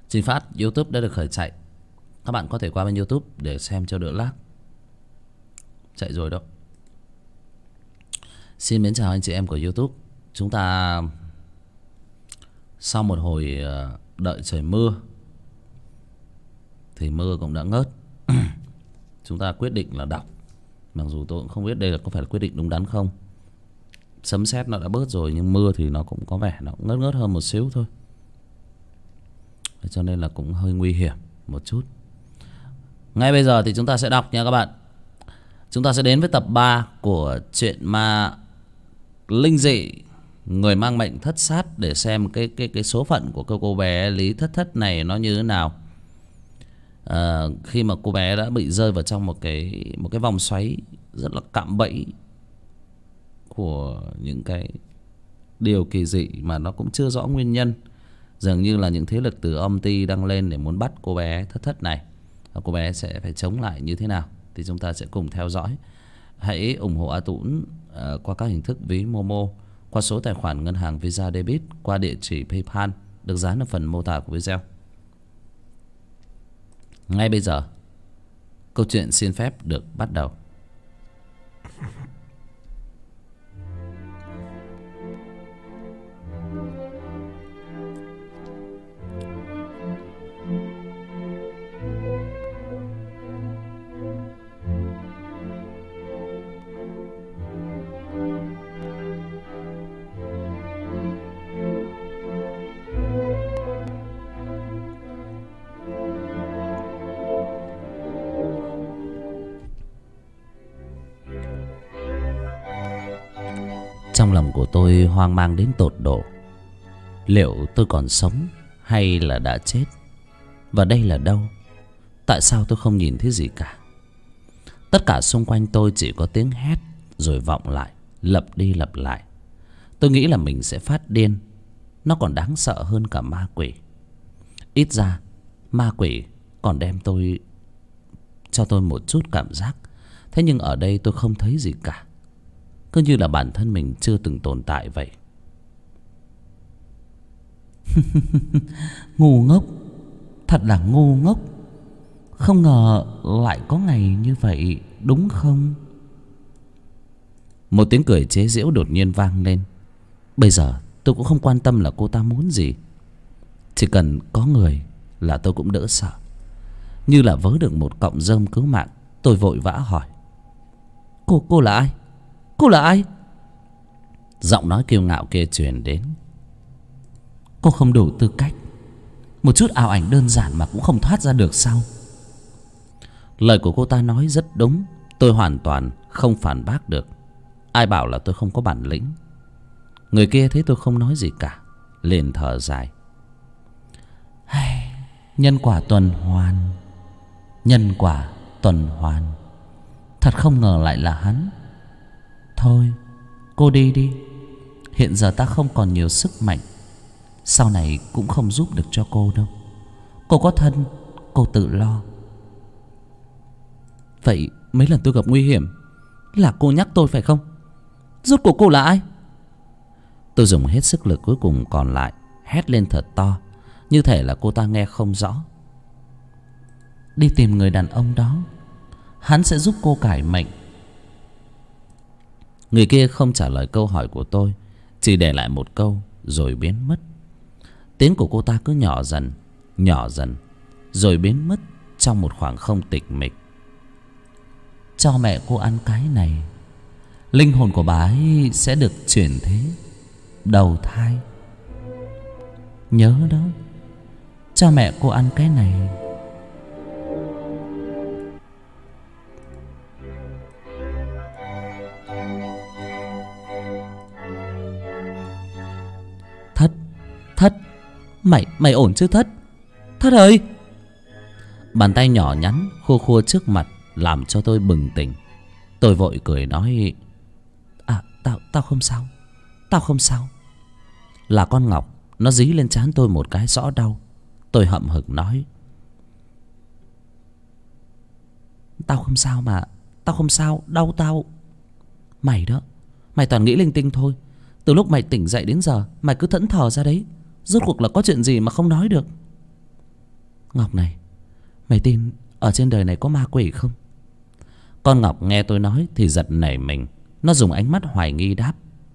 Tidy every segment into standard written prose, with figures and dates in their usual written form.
Trình phát YouTube đã được khởi chạy. Các bạn có thể qua bên YouTube để xem cho đỡ lag. Chạy rồi đó. Xin mến chào anh chị em của YouTube. Chúng ta sau một hồi đợi trời mưa thì mưa cũng đã ngớt. Chúng ta quyết định là đọc. Mặc dù tôi cũng không biết đây là có phải là quyết định đúng đắn không. Sấm sét nó đã bớt rồi, nhưng mưa thì nó cũng có vẻ nó cũng ngớt ngớt hơn một xíu thôi. Cho nên là cũng hơi nguy hiểm một chút. Ngay bây giờ thì chúng ta sẽ đọc nha các bạn. Chúng ta sẽ đến với tập 3 của truyện ma linh dị Người mang mệnh thất sát, để xem cái số phận của cô bé Lý Thất Thất này nó như thế nào. Khi mà cô bé đã bị rơi vào trong một cái vòng xoáy rất là cạm bẫy của những cái điều kỳ dị mà nó cũng chưa rõ nguyên nhân. Dường như là những thế lực từ âm ty đang lên để muốn bắt cô bé Thất Thất này. Và cô bé sẽ phải chống lại như thế nào thì chúng ta sẽ cùng theo dõi. Hãy ủng hộ A Tũng qua các hình thức ví Momo, qua số tài khoản ngân hàng Visa Debit, qua địa chỉ PayPal được dán ở phần mô tả của video. Ngay bây giờ, câu chuyện xin phép được bắt đầu. Trong lòng của tôi hoang mang đến tột độ. Liệu tôi còn sống hay là đã chết? Và đây là đâu? Tại sao tôi không nhìn thấy gì cả? Tất cả xung quanh tôi chỉ có tiếng hét rồi vọng lại, lặp đi lặp lại. Tôi nghĩ là mình sẽ phát điên. Nó còn đáng sợ hơn cả ma quỷ. Ít ra ma quỷ còn đem cho tôi một chút cảm giác. Thế nhưng ở đây tôi không thấy gì cả. Cứ như là bản thân mình chưa từng tồn tại vậy. Ngu ngốc. Thật là ngu ngốc. Không ngờ lại có ngày như vậy, đúng không? Một tiếng cười chế giễu đột nhiên vang lên. Bây giờ tôi cũng không quan tâm là cô ta muốn gì. Chỉ cần có người là tôi cũng đỡ sợ. Như là vớ được một cọng rơm cứu mạng, tôi vội vã hỏi: Cô là ai? Cô là ai? Giọng nói kiêu ngạo kia truyền đến: Cô không đủ tư cách. Một chút ảo ảnh đơn giản mà cũng không thoát ra được sao? Lời của cô ta nói rất đúng. Tôi hoàn toàn không phản bác được. Ai bảo là tôi không có bản lĩnh. Người kia thấy tôi không nói gì cả, liền thở dài: Nhân quả tuần hoàn. Nhân quả tuần hoàn. Thật không ngờ lại là hắn. Thôi, cô đi đi. Hiện giờ ta không còn nhiều sức mạnh. Sau này cũng không giúp được cho cô đâu. Cô có thân, cô tự lo. Vậy mấy lần tôi gặp nguy hiểm là cô nhắc tôi phải không? Rốt cuộc cô là ai? Tôi dùng hết sức lực cuối cùng còn lại, hét lên thật to, như thể là cô ta nghe không rõ. Đi tìm người đàn ông đó. Hắn sẽ giúp cô cải mệnh. Người kia không trả lời câu hỏi của tôi, chỉ để lại một câu rồi biến mất. Tiếng của cô ta cứ nhỏ dần, rồi biến mất trong một khoảng không tịch mịch. Cho mẹ cô ăn cái này, linh hồn của bà ấy sẽ được chuyển thế, đầu thai. Nhớ đó, cho mẹ cô ăn cái này. Thất, mày ổn chứ Thất? Thất ơi! Bàn tay nhỏ nhắn khua khua trước mặt làm cho tôi bừng tỉnh. Tôi vội cười nói: Tao không sao. Tao không sao. Là con Ngọc, nó dí lên trán tôi một cái rõ đau. Tôi hậm hực nói: Tao không sao mà. Tao không sao, đau tao. Mày đó, mày toàn nghĩ linh tinh thôi. Từ lúc mày tỉnh dậy đến giờ mày cứ thẫn thờ ra đấy. Rốt cuộc là có chuyện gì mà không nói được? Ngọc này, mày tin ở trên đời này có ma quỷ không? Con Ngọc nghe tôi nói thì giật nảy mình. Nó dùng ánh mắt hoài nghi đáp: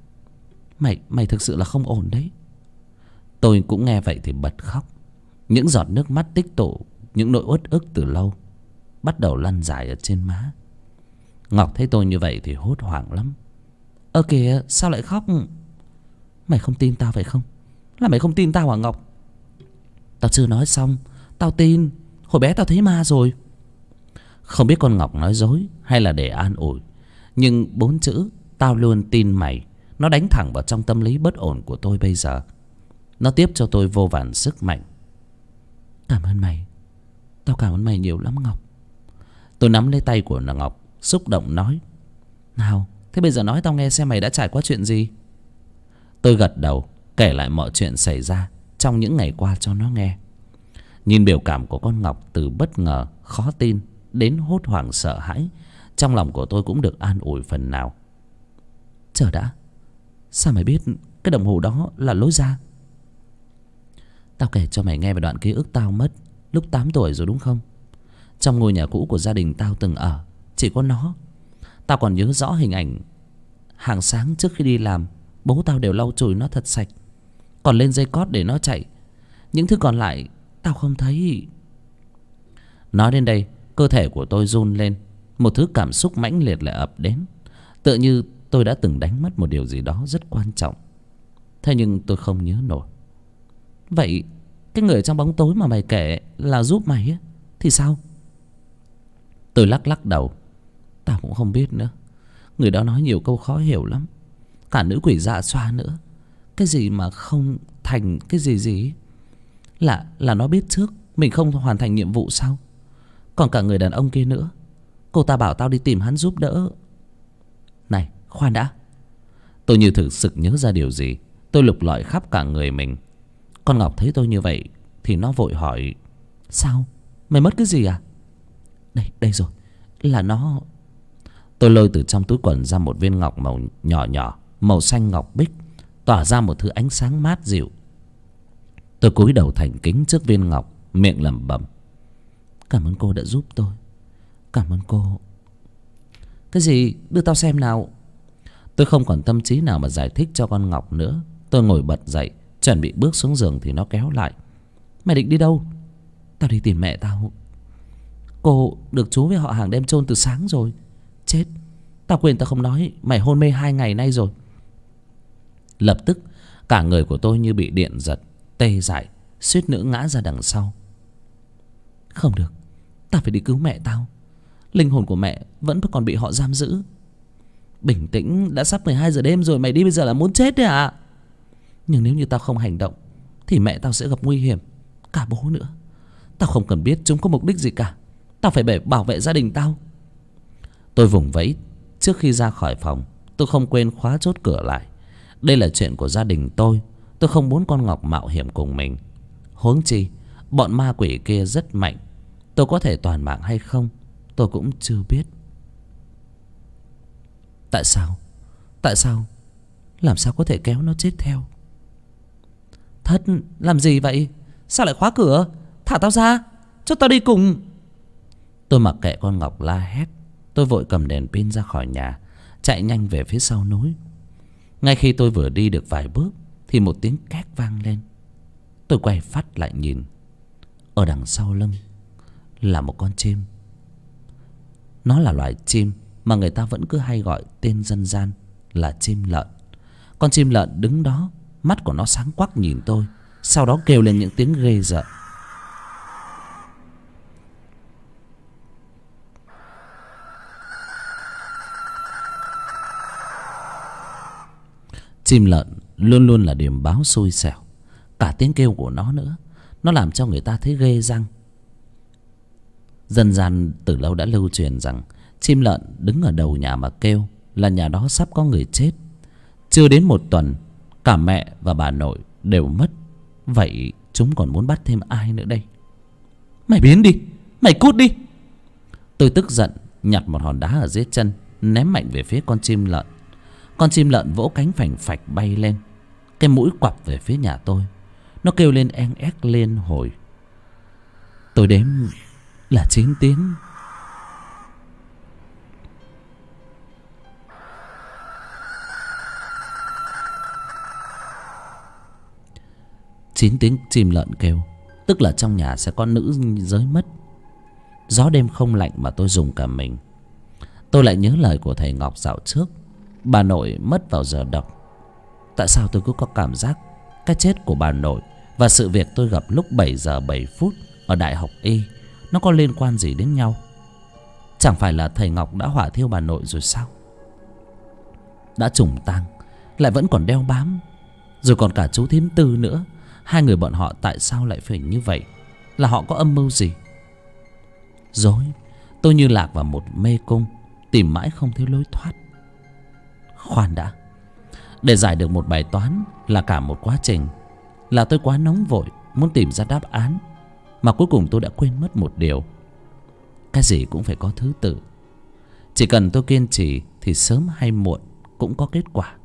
Mày thực sự là không ổn đấy. Tôi cũng nghe vậy thì bật khóc. Những giọt nước mắt tích tụ, những nỗi uất ức từ lâu bắt đầu lăn dài ở trên má. Ngọc thấy tôi như vậy thì hốt hoảng lắm. Ơ kìa, sao lại khóc? Mày không tin tao phải không? Là mày không tin tao hả Ngọc? Tao chưa nói xong. Tao tin. Hồi bé tao thấy ma rồi. Không biết con Ngọc nói dối hay là để an ủi, nhưng 4 chữ "tao luôn tin mày" nó đánh thẳng vào trong tâm lý bất ổn của tôi bây giờ. Nó tiếp cho tôi vô vàn sức mạnh. Cảm ơn mày. Tao cảm ơn mày nhiều lắm Ngọc. Tôi nắm lấy tay của Ngọc, xúc động nói: Nào, thế bây giờ nói tao nghe xem mày đã trải qua chuyện gì. Tôi gật đầu, kể lại mọi chuyện xảy ra trong những ngày qua cho nó nghe. Nhìn biểu cảm của con Ngọc từ bất ngờ, khó tin đến hốt hoảng sợ hãi, trong lòng của tôi cũng được an ủi phần nào. Chờ đã, sao mày biết cái đồng hồ đó là lối ra? Tao kể cho mày nghe về đoạn ký ức tao mất lúc 8 tuổi rồi đúng không? Trong ngôi nhà cũ của gia đình tao từng ở, chỉ có nó. Tao còn nhớ rõ hình ảnh. Hàng sáng trước khi đi làm, bố tao đều lau chùi nó thật sạch, còn lên dây cót để nó chạy. Những thứ còn lại tao không thấy. Nói đến đây, cơ thể của tôi run lên. Một thứ cảm xúc mãnh liệt lại ập đến, tựa như tôi đã từng đánh mất một điều gì đó rất quan trọng. Thế nhưng tôi không nhớ nổi. Vậy cái người trong bóng tối mà mày kể là giúp mày ấy, thì sao? Tôi lắc lắc đầu. Tao cũng không biết nữa. Người đó nói nhiều câu khó hiểu lắm. Cả nữ quỷ dạ xoa nữa. Cái gì mà không thành cái gì gì. Là nó biết trước mình không hoàn thành nhiệm vụ sao? Còn cả người đàn ông kia nữa. Cô ta bảo tao đi tìm hắn giúp đỡ. Này, khoan đã. Tôi như thực sự nhớ ra điều gì. Tôi lục lọi khắp cả người mình. Con Ngọc thấy tôi như vậy thì nó vội hỏi: Sao? Mày mất cái gì à? Đây rồi. Là nó. Tôi lôi từ trong túi quần ra một viên ngọc màu nhỏ nhỏ, màu xanh ngọc bích, tỏa ra một thứ ánh sáng mát dịu. Tôi cúi đầu thành kính trước viên ngọc, miệng lẩm bẩm: Cảm ơn cô đã giúp tôi. Cảm ơn cô. Cái gì? Đưa tao xem nào. Tôi không còn tâm trí nào mà giải thích cho con Ngọc nữa. Tôi ngồi bật dậy, chuẩn bị bước xuống giường thì nó kéo lại: Mày định đi đâu? Tao đi tìm mẹ tao. Cô được chú với họ hàng đem chôn từ sáng rồi. Chết, tao quên tao không nói. Mày hôn mê 2 ngày nay rồi. Lập tức cả người của tôi như bị điện giật, tê dại, suýt nữa ngã ra đằng sau. Không được, tao phải đi cứu mẹ tao. Linh hồn của mẹ vẫn còn bị họ giam giữ. Bình tĩnh, đã sắp 12 giờ đêm rồi. Mày đi bây giờ là muốn chết đấy à? Nhưng nếu như tao không hành động thì mẹ tao sẽ gặp nguy hiểm. Cả bố nữa. Tao không cần biết chúng có mục đích gì cả. Tao phải bảo vệ gia đình tao. Tôi vùng vẫy. Trước khi ra khỏi phòng, tôi không quên khóa chốt cửa lại. Đây là chuyện của gia đình tôi. Tôi không muốn con Ngọc mạo hiểm cùng mình. Huống chi bọn ma quỷ kia rất mạnh. Tôi có thể toàn mạng hay không tôi cũng chưa biết. Tại sao? Tại sao? Làm sao có thể kéo nó chết theo? Thất, làm gì vậy? Sao lại khóa cửa? Thả tao ra, cho tao đi cùng. Tôi mặc kệ con Ngọc la hét. Tôi vội cầm đèn pin ra khỏi nhà, chạy nhanh về phía sau núi. Ngay khi tôi vừa đi được vài bước thì một tiếng két vang lên. Tôi quay phát lại nhìn. Ở đằng sau lưng là một con chim. Nó là loài chim mà người ta vẫn cứ hay gọi tên dân gian là chim lợn. Con chim lợn đứng đó, mắt của nó sáng quắc nhìn tôi, sau đó kêu lên những tiếng ghê rợn. Chim lợn luôn luôn là điểm báo xui xẻo. Cả tiếng kêu của nó nữa, nó làm cho người ta thấy ghê răng. Dân gian từ lâu đã lưu truyền rằng chim lợn đứng ở đầu nhà mà kêu là nhà đó sắp có người chết. Chưa đến 1 tuần, cả mẹ và bà nội đều mất. Vậy chúng còn muốn bắt thêm ai nữa đây? Mày biến đi, mày cút đi. Tôi tức giận nhặt một hòn đá ở dưới chân, ném mạnh về phía con chim lợn. Con chim lợn vỗ cánh phành phạch bay lên, cái mũi quặp về phía nhà tôi. Nó kêu lên en ép liên hồi. Tôi đếm là 9 tiếng. Chín tiếng chim lợn kêu, tức là trong nhà sẽ có nữ giới mất. Gió đêm không lạnh mà tôi rùng cả mình. Tôi lại nhớ lời của thầy Ngọc dạo trước, bà nội mất vào giờ độc. Tại sao tôi cứ có cảm giác cái chết của bà nội và sự việc tôi gặp lúc 7 giờ 7 phút ở Đại học Y nó có liên quan gì đến nhau? Chẳng phải là thầy Ngọc đã hỏa thiêu bà nội rồi sao? Đã trùng tang lại vẫn còn đeo bám, rồi còn cả chú Thím Tư nữa. Hai người bọn họ tại sao lại phải như vậy? Là họ có âm mưu gì? Rối, tôi như lạc vào một mê cung, tìm mãi không thấy lối thoát. Khoan đã, để giải được một bài toán là cả một quá trình. Là tôi quá nóng vội muốn tìm ra đáp án, mà cuối cùng tôi đã quên mất một điều: cái gì cũng phải có thứ tự. Chỉ cần tôi kiên trì thì sớm hay muộn cũng có kết quả.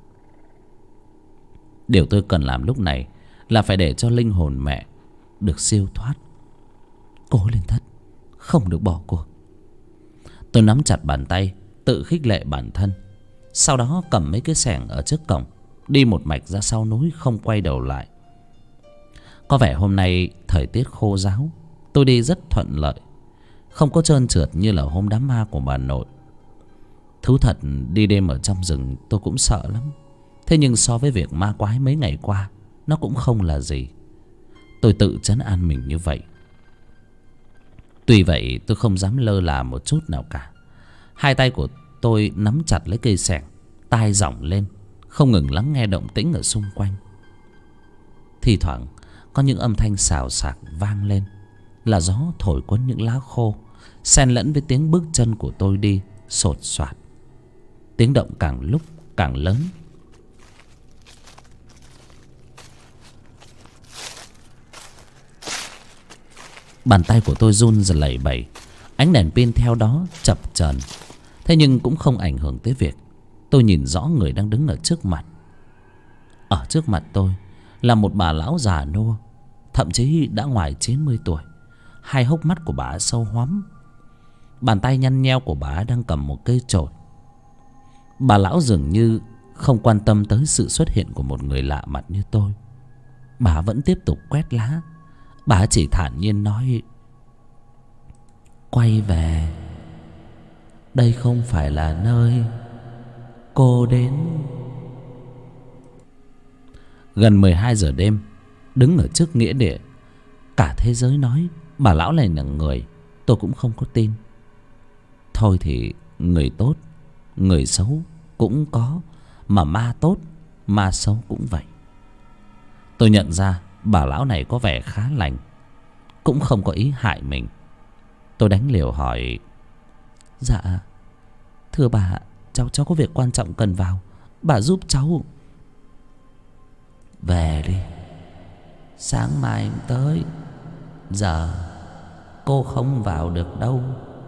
Điều tôi cần làm lúc này là phải để cho linh hồn mẹ được siêu thoát. Cố lên Thất, không được bỏ cuộc. Tôi nắm chặt bàn tay, tự khích lệ bản thân. Sau đó cầm mấy cái xẻng ở trước cổng, đi một mạch ra sau núi, không quay đầu lại. Có vẻ hôm nay thời tiết khô ráo, tôi đi rất thuận lợi, không có trơn trượt như là hôm đám ma của bà nội. Thú thật, đi đêm ở trong rừng tôi cũng sợ lắm. Thế nhưng so với việc ma quái mấy ngày qua, nó cũng không là gì. Tôi tự trấn an mình như vậy. Tuy vậy tôi không dám lơ là một chút nào cả. Hai tay của tôi nắm chặt lấy cây xẻng, tai giọng lên, không ngừng lắng nghe động tĩnh ở xung quanh. Thi thoảng có những âm thanh xào xạc vang lên, là gió thổi cuốn những lá khô, xen lẫn với tiếng bước chân của tôi đi sột soạt. Tiếng động càng lúc càng lớn. Bàn tay của tôi run rẩy lẩy bẩy, ánh đèn pin theo đó chập chờn. Thế nhưng cũng không ảnh hưởng tới việc tôi nhìn rõ người đang đứng ở trước mặt. Ở trước mặt tôi là một bà lão già nua, thậm chí đã ngoài 90 tuổi. Hai hốc mắt của bà sâu hoắm. Bàn tay nhăn nheo của bà đang cầm một cây chổi. Bà lão dường như không quan tâm tới sự xuất hiện của một người lạ mặt như tôi. Bà vẫn tiếp tục quét lá. Bà chỉ thản nhiên nói: quay về, đây không phải là nơi cô đến. Gần 12 giờ đêm, đứng ở trước nghĩa địa, cả thế giới nói bà lão này là người, tôi cũng không có tin. Thôi thì người tốt, người xấu cũng có, mà ma tốt, ma xấu cũng vậy. Tôi nhận ra bà lão này có vẻ khá lành, cũng không có ý hại mình. Tôi đánh liều hỏi: dạ thưa bà, cháu có việc quan trọng cần vào, bà giúp cháu. Về đi, sáng mai tới, giờ cô không vào được đâu.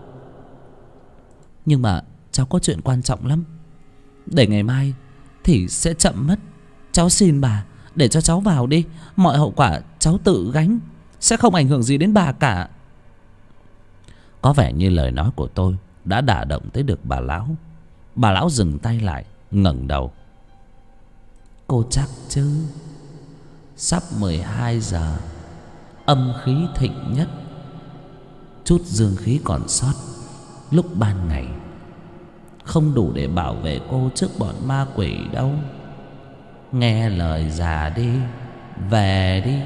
Nhưng mà cháu có chuyện quan trọng lắm, để ngày mai thì sẽ chậm mất. Cháu xin bà để cho cháu vào đi, mọi hậu quả cháu tự gánh, sẽ không ảnh hưởng gì đến bà cả. Có vẻ như lời nói của tôi đã đả động tới được bà lão. Bà lão dừng tay lại, ngẩng đầu: cô chắc chứ? Sắp 12 giờ, âm khí thịnh nhất, chút dương khí còn sót lúc ban ngày không đủ để bảo vệ cô trước bọn ma quỷ đâu. Nghe lời già đi, về đi.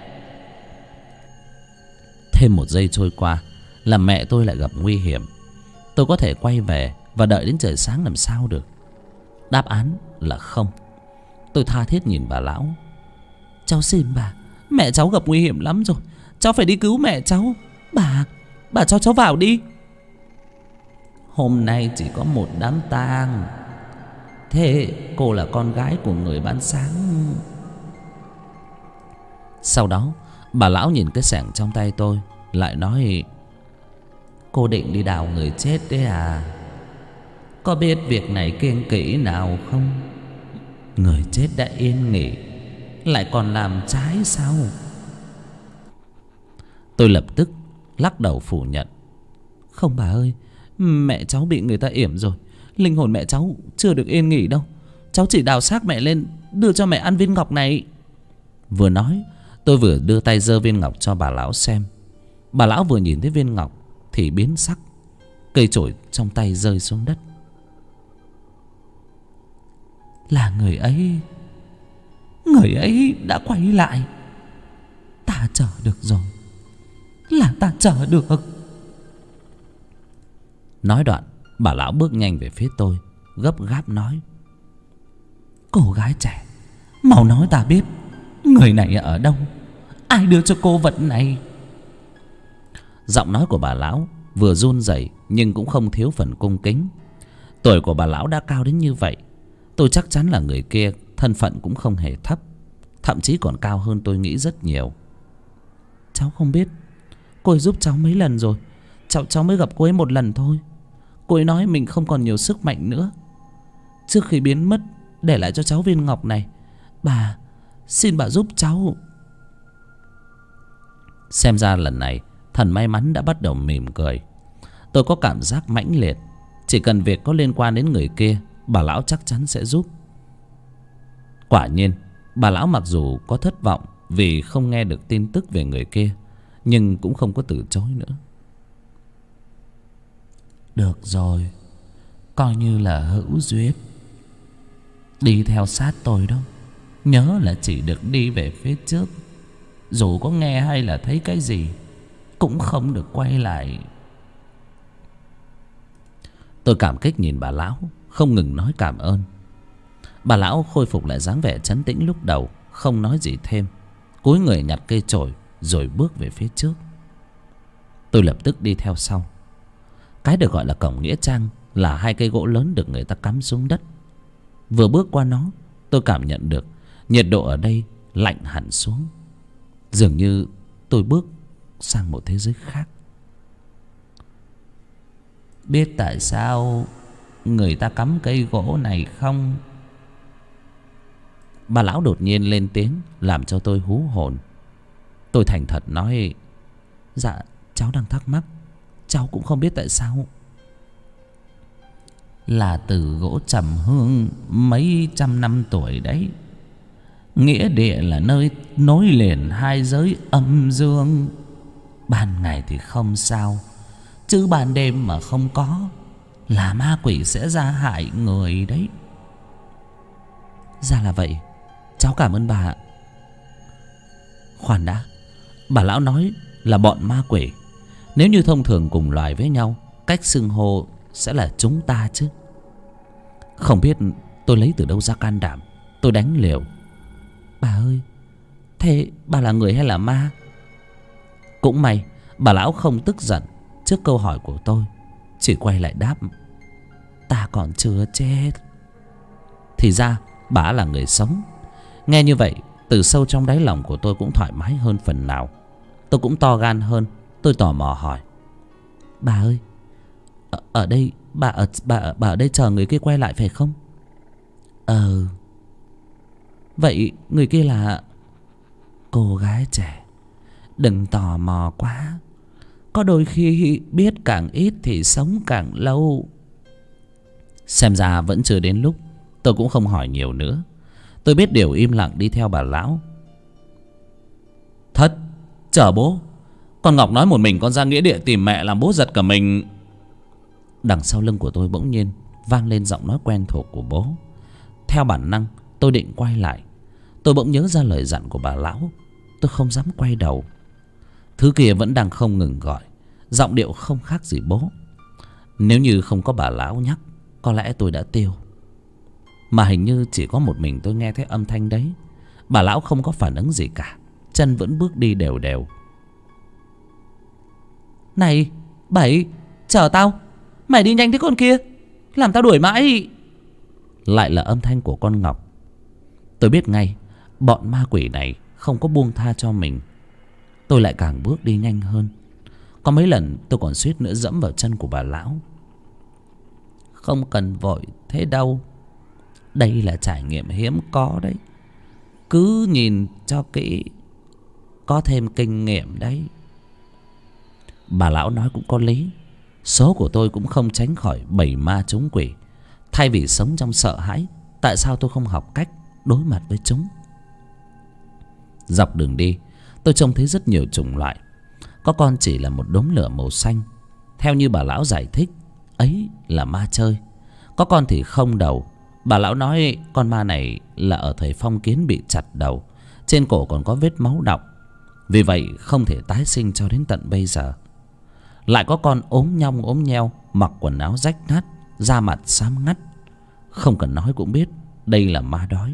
Thêm một giây trôi qua là mẹ tôi lại gặp nguy hiểm. Tôi có thể quay về và đợi đến trời sáng làm sao được? Đáp án là không. Tôi tha thiết nhìn bà lão: cháu xin bà, mẹ cháu gặp nguy hiểm lắm rồi, cháu phải đi cứu mẹ cháu. Bà cho cháu vào đi. Hôm nay chỉ có một đám tang. Thế cô là con gái của người bán sáng. Sau đó bà lão nhìn cái xẻng trong tay tôi, lại nói: cô định đi đào người chết đấy à? Có biết việc này kiêng kỵ nào không? Người chết đã yên nghỉ, lại còn làm trái sao? Tôi lập tức lắc đầu phủ nhận. Không bà ơi, mẹ cháu bị người ta yểm rồi. Linh hồn mẹ cháu chưa được yên nghỉ đâu. Cháu chỉ đào xác mẹ lên đưa cho mẹ ăn viên ngọc này. Vừa nói tôi vừa đưa tay giơ viên ngọc cho bà lão xem. Bà lão vừa nhìn thấy viên ngọc thì biến sắc. Cây chổi trong tay rơi xuống đất. Là người ấy. Người ấy đã quay lại. Ta chờ được rồi. Là ta chờ được. Nói đoạn bà lão bước nhanh về phía tôi, gấp gáp nói. Cô gái trẻ, mau nói ta biết người này ở đâu. Ai đưa cho cô vật này? Giọng nói của bà lão vừa run rẩy nhưng cũng không thiếu phần cung kính. Tuổi của bà lão đã cao đến như vậy, tôi chắc chắn là người kia thân phận cũng không hề thấp, thậm chí còn cao hơn tôi nghĩ rất nhiều. Cháu không biết. Cô ấy giúp cháu mấy lần rồi. Cháu mới gặp cô ấy một lần thôi. Cô ấy nói mình không còn nhiều sức mạnh nữa. Trước khi biến mất để lại cho cháu viên ngọc này. Bà, xin bà giúp cháu. Xem ra lần này thần may mắn đã bắt đầu mỉm cười. Tôi có cảm giác mãnh liệt, chỉ cần việc có liên quan đến người kia, bà lão chắc chắn sẽ giúp. Quả nhiên bà lão mặc dù có thất vọng vì không nghe được tin tức về người kia, nhưng cũng không có từ chối nữa. Được rồi, coi như là hữu duyên. Đi theo sát tôi đó. Nhớ là chỉ được đi về phía trước. Dù có nghe hay là thấy cái gì cũng không được quay lại. Tôi cảm kích nhìn bà lão, không ngừng nói cảm ơn. Bà lão khôi phục lại dáng vẻ trấn tĩnh lúc đầu, không nói gì thêm, cúi người nhặt cây chổi rồi bước về phía trước. Tôi lập tức đi theo sau. Cái được gọi là cổng nghĩa trang là hai cây gỗ lớn được người ta cắm xuống đất. Vừa bước qua nó, tôi cảm nhận được nhiệt độ ở đây lạnh hẳn xuống. Dường như tôi bước sang một thế giới khác. Biết tại sao người ta cắm cây gỗ này không? Bà lão đột nhiên lên tiếng làm cho tôi hú hồn. Tôi thành thật nói, dạ cháu đang thắc mắc. Cháu cũng không biết tại sao. Là từ gỗ trầm hương mấy trăm năm tuổi đấy. Nghĩa địa là nơi nối liền hai giới âm dương. Ban ngày thì không sao, chứ ban đêm mà không có là ma quỷ sẽ ra hại người đấy. Ra là vậy, cháu cảm ơn bà. Khoan đã, bà lão nói là bọn ma quỷ. Nếu như thông thường cùng loài với nhau, cách xưng hô sẽ là chúng ta chứ. Không biết tôi lấy từ đâu ra can đảm, tôi đánh liều. Bà ơi, thế bà là người hay là ma? Cũng may bà lão không tức giận trước câu hỏi của tôi, chỉ quay lại đáp, ta còn chưa chết. Thì ra bà là người sống. Nghe như vậy, từ sâu trong đáy lòng của tôi cũng thoải mái hơn phần nào. Tôi cũng to gan hơn. Tôi tò mò hỏi, bà ơi, ở đây bà ở đây chờ người kia quay lại phải không? Vậy người kia là? Cô gái trẻ, đừng tò mò quá. Có đôi khi biết càng ít thì sống càng lâu. Xem ra vẫn chưa đến lúc. Tôi cũng không hỏi nhiều nữa. Tôi biết điều, im lặng đi theo bà lão. Thất, chờ bố. Con Ngọc nói một mình con ra nghĩa địa tìm mẹ làm bố giật cả mình. Đằng sau lưng của tôi bỗng nhiên vang lên giọng nói quen thuộc của bố. Theo bản năng tôi định quay lại. Tôi bỗng nhớ ra lời dặn của bà lão. Tôi không dám quay đầu. Thứ kia vẫn đang không ngừng gọi, giọng điệu không khác gì bố. Nếu như không có bà lão nhắc, có lẽ tôi đã tiêu. Mà hình như chỉ có một mình tôi nghe thấy âm thanh đấy. Bà lão không có phản ứng gì cả, chân vẫn bước đi đều đều. Này Bảy, chờ tao. Mày đi nhanh thế con kia, làm tao đuổi mãi. Lại là âm thanh của con Ngọc. Tôi biết ngay bọn ma quỷ này không có buông tha cho mình. Tôi lại càng bước đi nhanh hơn. Có mấy lần tôi còn suýt nữa dẫm vào chân của bà lão. Không cần vội thế đâu. Đây là trải nghiệm hiếm có đấy. Cứ nhìn cho kỹ, có thêm kinh nghiệm đấy. bà lão nói cũng có lý. Số của tôi cũng không tránh khỏi bầy ma trúng quỷ. Thay vì sống trong sợ hãi, tại sao tôi không học cách đối mặt với chúng? Dọc đường đi, tôi trông thấy rất nhiều chủng loại. Có con chỉ là một đốm lửa màu xanh, theo như bà lão giải thích, ấy là ma chơi. Có con thì không đầu. Bà lão nói con ma này là ở thời phong kiến bị chặt đầu, trên cổ còn có vết máu đọng, vì vậy không thể tái sinh cho đến tận bây giờ. Lại có con ốm nhong ốm nheo, mặc quần áo rách nát, da mặt xám ngắt. Không cần nói cũng biết đây là ma đói.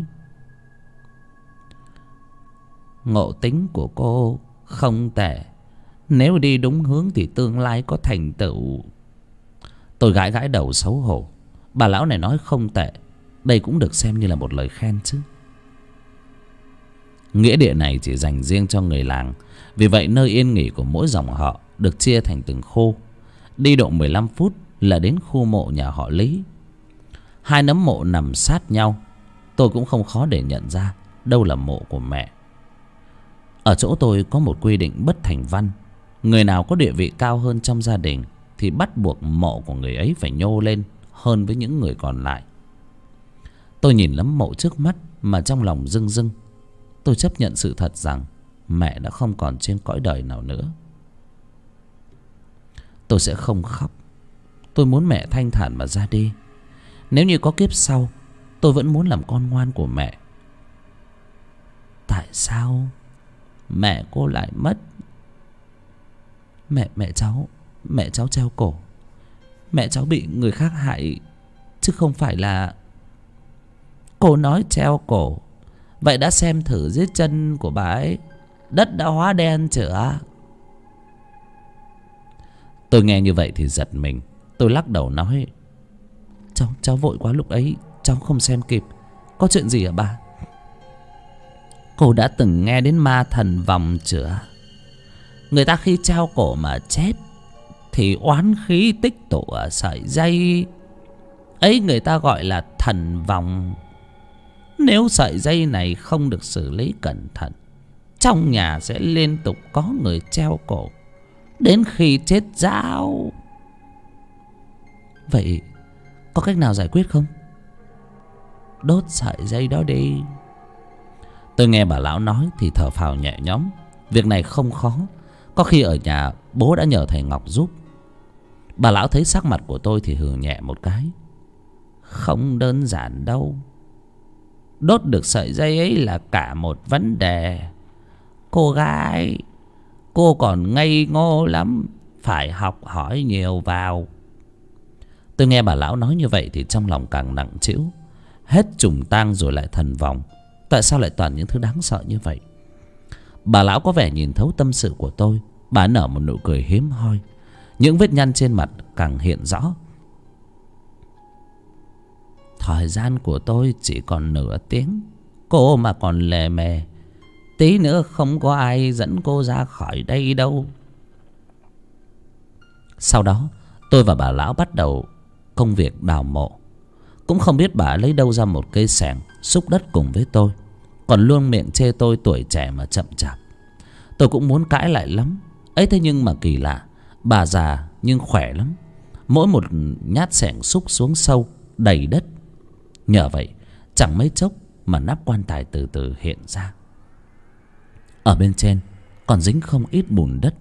Ngộ tính của cô không tệ, nếu đi đúng hướng thì tương lai có thành tựu. Tôi gãi gãi đầu xấu hổ. Bà lão này nói không tệ, đây cũng được xem như là một lời khen chứ. Nghĩa địa này chỉ dành riêng cho người làng, vì vậy nơi yên nghỉ của mỗi dòng họ được chia thành từng khu. Đi độ 15 phút là đến khu mộ nhà họ Lý. Hai nấm mộ nằm sát nhau, tôi cũng không khó để nhận ra đâu là mộ của mẹ. Ở chỗ tôi có một quy định bất thành văn: người nào có địa vị cao hơn trong gia đình thì bắt buộc mộ của người ấy phải nhô lên hơn với những người còn lại. Tôi nhìn nấm mộ trước mắt mà trong lòng rưng rưng. Tôi chấp nhận sự thật rằng mẹ đã không còn trên cõi đời nào nữa. Tôi sẽ không khóc. Tôi muốn mẹ thanh thản mà ra đi. Nếu như có kiếp sau, tôi vẫn muốn làm con ngoan của mẹ. Tại sao mẹ cô lại mất? Mẹ cháu treo cổ. Mẹ cháu bị người khác hại, chứ không phải là... Cô nói treo cổ, vậy đã xem thử dưới chân của bà ấy đất đã hóa đen chưa? Tôi nghe như vậy thì giật mình. Tôi lắc đầu nói: Cháu vội quá, lúc ấy cháu không xem kịp. Có chuyện gì hả bà? Cô đã từng nghe đến ma thần vòng chưa? Người ta khi treo cổ mà chết thì oán khí tích tụ ở sợi dây ấy, người ta gọi là thần vòng. Nếu sợi dây này không được xử lý cẩn thận, trong nhà sẽ liên tục có người treo cổ đến khi chết ráo. Vậy có cách nào giải quyết không? Đốt sợi dây đó đi. Tôi nghe bà lão nói thì thở phào nhẹ nhõm. Việc này không khó, có khi ở nhà bố đã nhờ thầy Ngọc giúp. Bà lão thấy sắc mặt của tôi thì hừ nhẹ một cái: không đơn giản đâu. Đốt được sợi dây ấy là cả một vấn đề. Cô gái, cô còn ngây ngô lắm, phải học hỏi nhiều vào. Tôi nghe bà lão nói như vậy thì trong lòng càng nặng trĩu. Hết trùng tang rồi lại thần vòng, tại sao lại toàn những thứ đáng sợ như vậy? Bà lão có vẻ nhìn thấu tâm sự của tôi. Bà nở một nụ cười hiếm hoi. Những vết nhăn trên mặt càng hiện rõ. Thời gian của tôi chỉ còn nửa tiếng. Cô mà còn lề mề, tí nữa không có ai dẫn cô ra khỏi đây đâu. Sau đó tôi và bà lão bắt đầu công việc đào mộ. Cũng không biết bà lấy đâu ra một cây xẻng xúc đất cùng với tôi, còn luôn miệng chê tôi tuổi trẻ mà chậm chạp. Tôi cũng muốn cãi lại lắm ấy, thế nhưng mà kỳ lạ, bà già nhưng khỏe lắm. Mỗi một nhát xẻng xúc xuống sâu đầy đất. Nhờ vậy chẳng mấy chốc mà nắp quan tài từ từ hiện ra. Ở bên trên còn dính không ít bùn đất.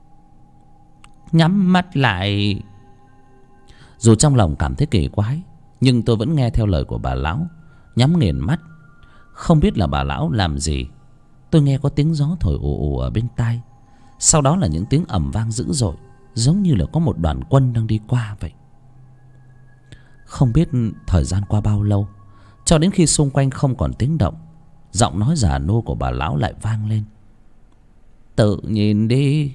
Nhắm mắt lại. Dù trong lòng cảm thấy kỳ quái, nhưng tôi vẫn nghe theo lời của bà lão, nhắm nghiền mắt. Không biết là bà lão làm gì. Tôi nghe có tiếng gió thổi ù ù ở bên tai. Sau đó là những tiếng ầm vang dữ dội, giống như là có một đoàn quân đang đi qua vậy. Không biết thời gian qua bao lâu, cho đến khi xung quanh không còn tiếng động, giọng nói già nua của bà lão lại vang lên: tự nhìn đi.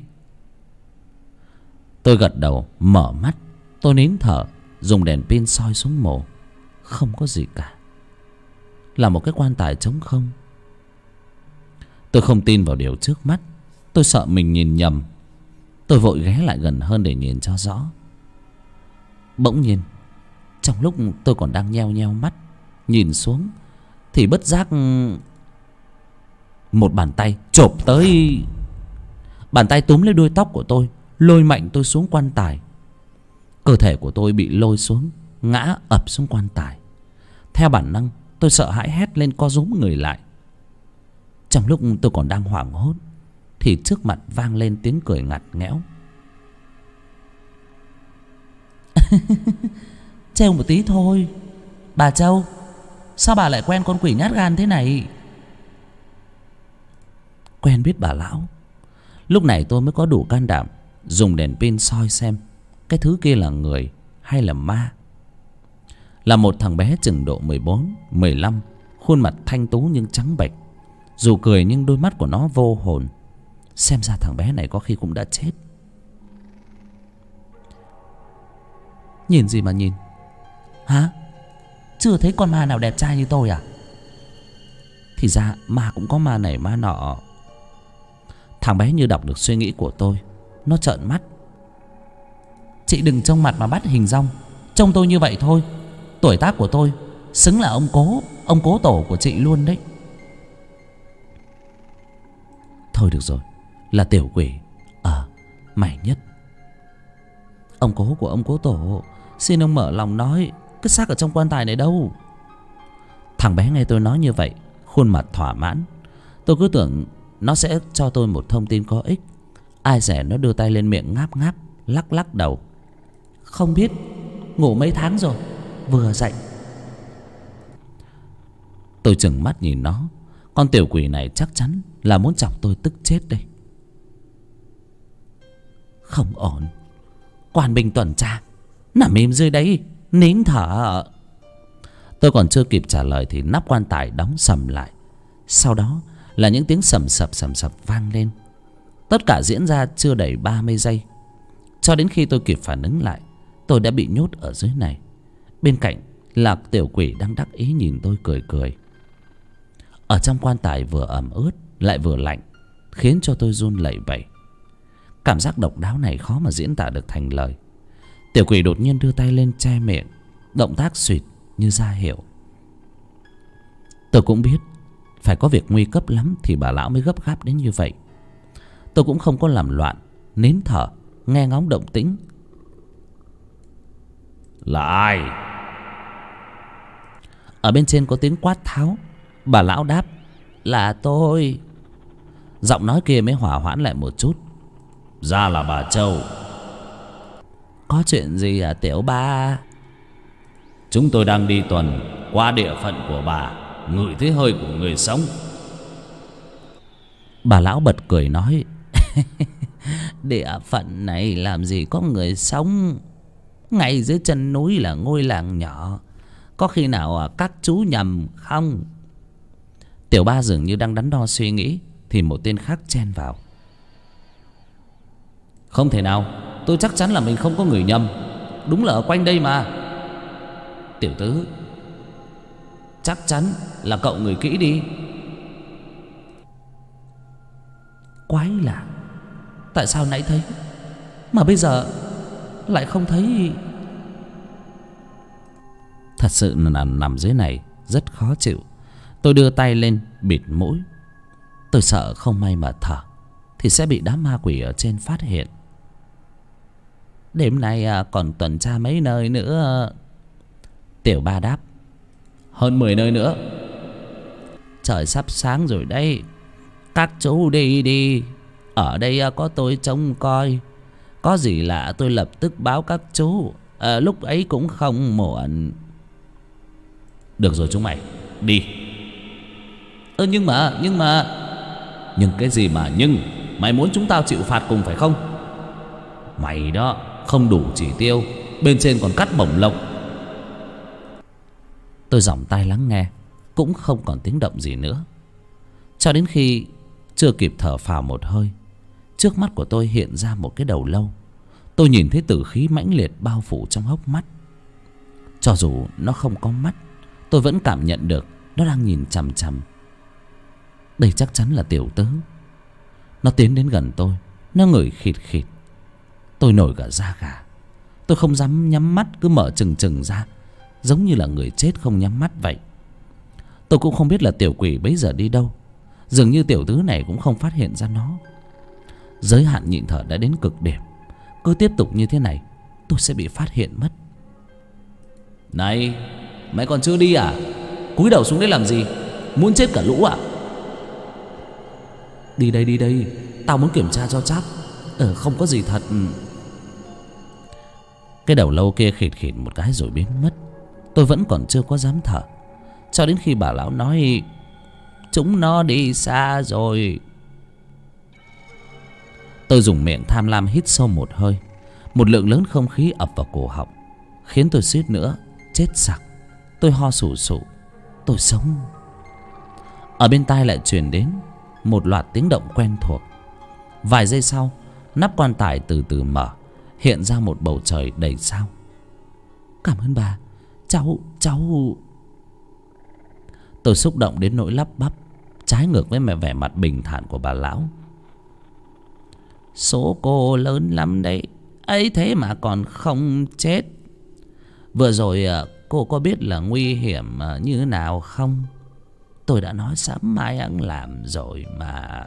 Tôi gật đầu mở mắt. Tôi nín thở, dùng đèn pin soi xuống mộ. Không có gì cả, là một cái quan tài trống không. Tôi không tin vào điều trước mắt. Tôi sợ mình nhìn nhầm. Tôi vội ghé lại gần hơn để nhìn cho rõ. Bỗng nhiên, trong lúc tôi còn đang nheo nheo mắt nhìn xuống, thì bất giác một bàn tay chộp tới. Bàn tay túm lấy đuôi tóc của tôi, lôi mạnh tôi xuống quan tài. Cơ thể của tôi bị lôi xuống, ngã ập xuống quan tài. Theo bản năng tôi sợ hãi hét lên, co rúm người lại. Trong lúc tôi còn đang hoảng hốt thì trước mặt vang lên tiếng cười ngặt nghẽo. Trêu một tí thôi. Bà Châu, sao bà lại quen con quỷ nhát gan thế này? Quen biết bà lão. Lúc này tôi mới có đủ can đảm dùng đèn pin soi xem cái thứ kia là người hay là ma. Là một thằng bé chừng độ 14, 15, khuôn mặt thanh tú nhưng trắng bệch. Dù cười nhưng đôi mắt của nó vô hồn. Xem ra thằng bé này có khi cũng đã chết. Nhìn gì mà nhìn? Hả? Chưa thấy con ma nào đẹp trai như tôi à? Thì ra ma cũng có ma này ma nọ. Thằng bé như đọc được suy nghĩ của tôi. Nó trợn mắt. Chị đừng trông mặt mà bắt hình dong. Trông tôi như vậy thôi. Tuổi tác của tôi xứng là ông cố tổ của chị luôn đấy. Thôi được rồi, là tiểu quỷ. Mày nhất. Ông cố của ông cố tổ, xin ông mở lòng nói, cái xác ở trong quan tài này đâu? Thằng bé nghe tôi nói như vậy, khuôn mặt thỏa mãn. Tôi cứ tưởng nó sẽ cho tôi một thông tin có ích. Ai dè nó đưa tay lên miệng ngáp ngáp, lắc lắc đầu. Không biết, ngủ mấy tháng rồi, vừa dậy. Tôi chừng mắt nhìn nó. Con tiểu quỷ này chắc chắn là muốn chọc tôi tức chết đây. Không ổn. Quan binh tuần tra nằm im dưới đấy nín thở. Tôi còn chưa kịp trả lời thì nắp quan tài đóng sầm lại. Sau đó là những tiếng sầm sập vang lên. Tất cả diễn ra chưa đầy 30 giây. Cho đến khi tôi kịp phản ứng lại, tôi đã bị nhốt ở dưới này. Bên cạnh là tiểu quỷ đang đắc ý nhìn tôi cười cười. Ở trong quan tài vừa ẩm ướt lại vừa lạnh, khiến cho tôi run lẩy bẩy. Cảm giác độc đáo này khó mà diễn tả được thành lời. Tiểu quỷ đột nhiên đưa tay lên che miệng, động tác suýt như ra hiệu. Tôi cũng biết phải có việc nguy cấp lắm thì bà lão mới gấp gáp đến như vậy. Tôi cũng không có làm loạn, nín thở nghe ngóng động tĩnh. Là ai? Ở bên trên có tiếng quát tháo. Bà lão đáp: là tôi. Giọng nói kia mới hỏa hoãn lại một chút. Ra là bà Châu. Có chuyện gì à tiểu ba? Chúng tôi đang đi tuần qua địa phận của bà, ngửi thấy hơi của người sống. Bà lão bật cười nói: địa phận này làm gì có người sống. Ngay dưới chân núi là ngôi làng nhỏ. Có khi nào các chú nhầm không? Tiểu ba dường như đang đắn đo suy nghĩ thì một tên khác chen vào: không thể nào, tôi chắc chắn là mình không có người nhầm. Đúng là ở quanh đây mà. Tiểu tứ, chắc chắn là cậu người kỹ đi. Quái lạ, tại sao nãy thấy mà bây giờ lại không thấy? Thật sự là nằm dưới này rất khó chịu. Tôi đưa tay lên bịt mũi. Tôi sợ không may mà thở thì sẽ bị đám ma quỷ ở trên phát hiện. Đêm nay còn tuần tra mấy nơi nữa? Tiểu ba đáp: hơn 10 nơi nữa. Trời sắp sáng rồi đây. Các chú đi đi. Ở đây có tôi trông coi. Có gì lạ tôi lập tức báo các chú. Lúc ấy cũng không muộn. Được rồi chúng mày, đi. Nhưng mà Nhưng cái gì mà nhưng? Mày muốn chúng tao chịu phạt cùng phải không? Mày đó không đủ chỉ tiêu, bên trên còn cắt bổng lộc. Tôi giỏng tai lắng nghe, cũng không còn tiếng động gì nữa. Cho đến khi chưa kịp thở phào một hơi, trước mắt của tôi hiện ra một cái đầu lâu. Tôi nhìn thấy tử khí mãnh liệt bao phủ trong hốc mắt. Cho dù nó không có mắt, tôi vẫn cảm nhận được nó đang nhìn chằm chằm. Đây chắc chắn là tiểu tứ. Nó tiến đến gần tôi, nó ngửi khịt khịt. Tôi nổi cả da gà. Tôi không dám nhắm mắt, cứ mở trừng trừng ra, giống như là người chết không nhắm mắt vậy. Tôi cũng không biết là tiểu quỷ bấy giờ đi đâu. Dường như tiểu tứ này cũng không phát hiện ra nó. Giới hạn nhịn thở đã đến cực điểm. Cứ tiếp tục như thế này tôi sẽ bị phát hiện mất. Này, mày còn chưa đi à? Cúi đầu xuống đấy làm gì? Muốn chết cả lũ à? Đi đây, đi đây. Tao muốn kiểm tra cho chắc. Không có gì thật. Cái đầu lâu kia khịt khịt một cái rồi biến mất. Tôi vẫn còn chưa có dám thở, cho đến khi bà lão nói chúng nó đi xa rồi. Tôi dùng miệng tham lam hít sâu một hơi. Một lượng lớn không khí ập vào cổ họng, khiến tôi suýt nữa chết sặc. Tôi ho sù sụ. Tôi sống. Ở bên tai lại truyền đến một loạt tiếng động quen thuộc. Vài giây sau, nắp quan tài từ từ mở, hiện ra một bầu trời đầy sao. Cảm ơn bà. Cháu. Tôi xúc động đến nỗi lắp bắp, trái ngược với vẻ mặt bình thản của bà lão. Số cô lớn lắm đấy, ấy thế mà còn không chết. Vừa rồi cô có biết là nguy hiểm như thế nào không? Tôi đã nói sớm mai ăn làm rồi mà.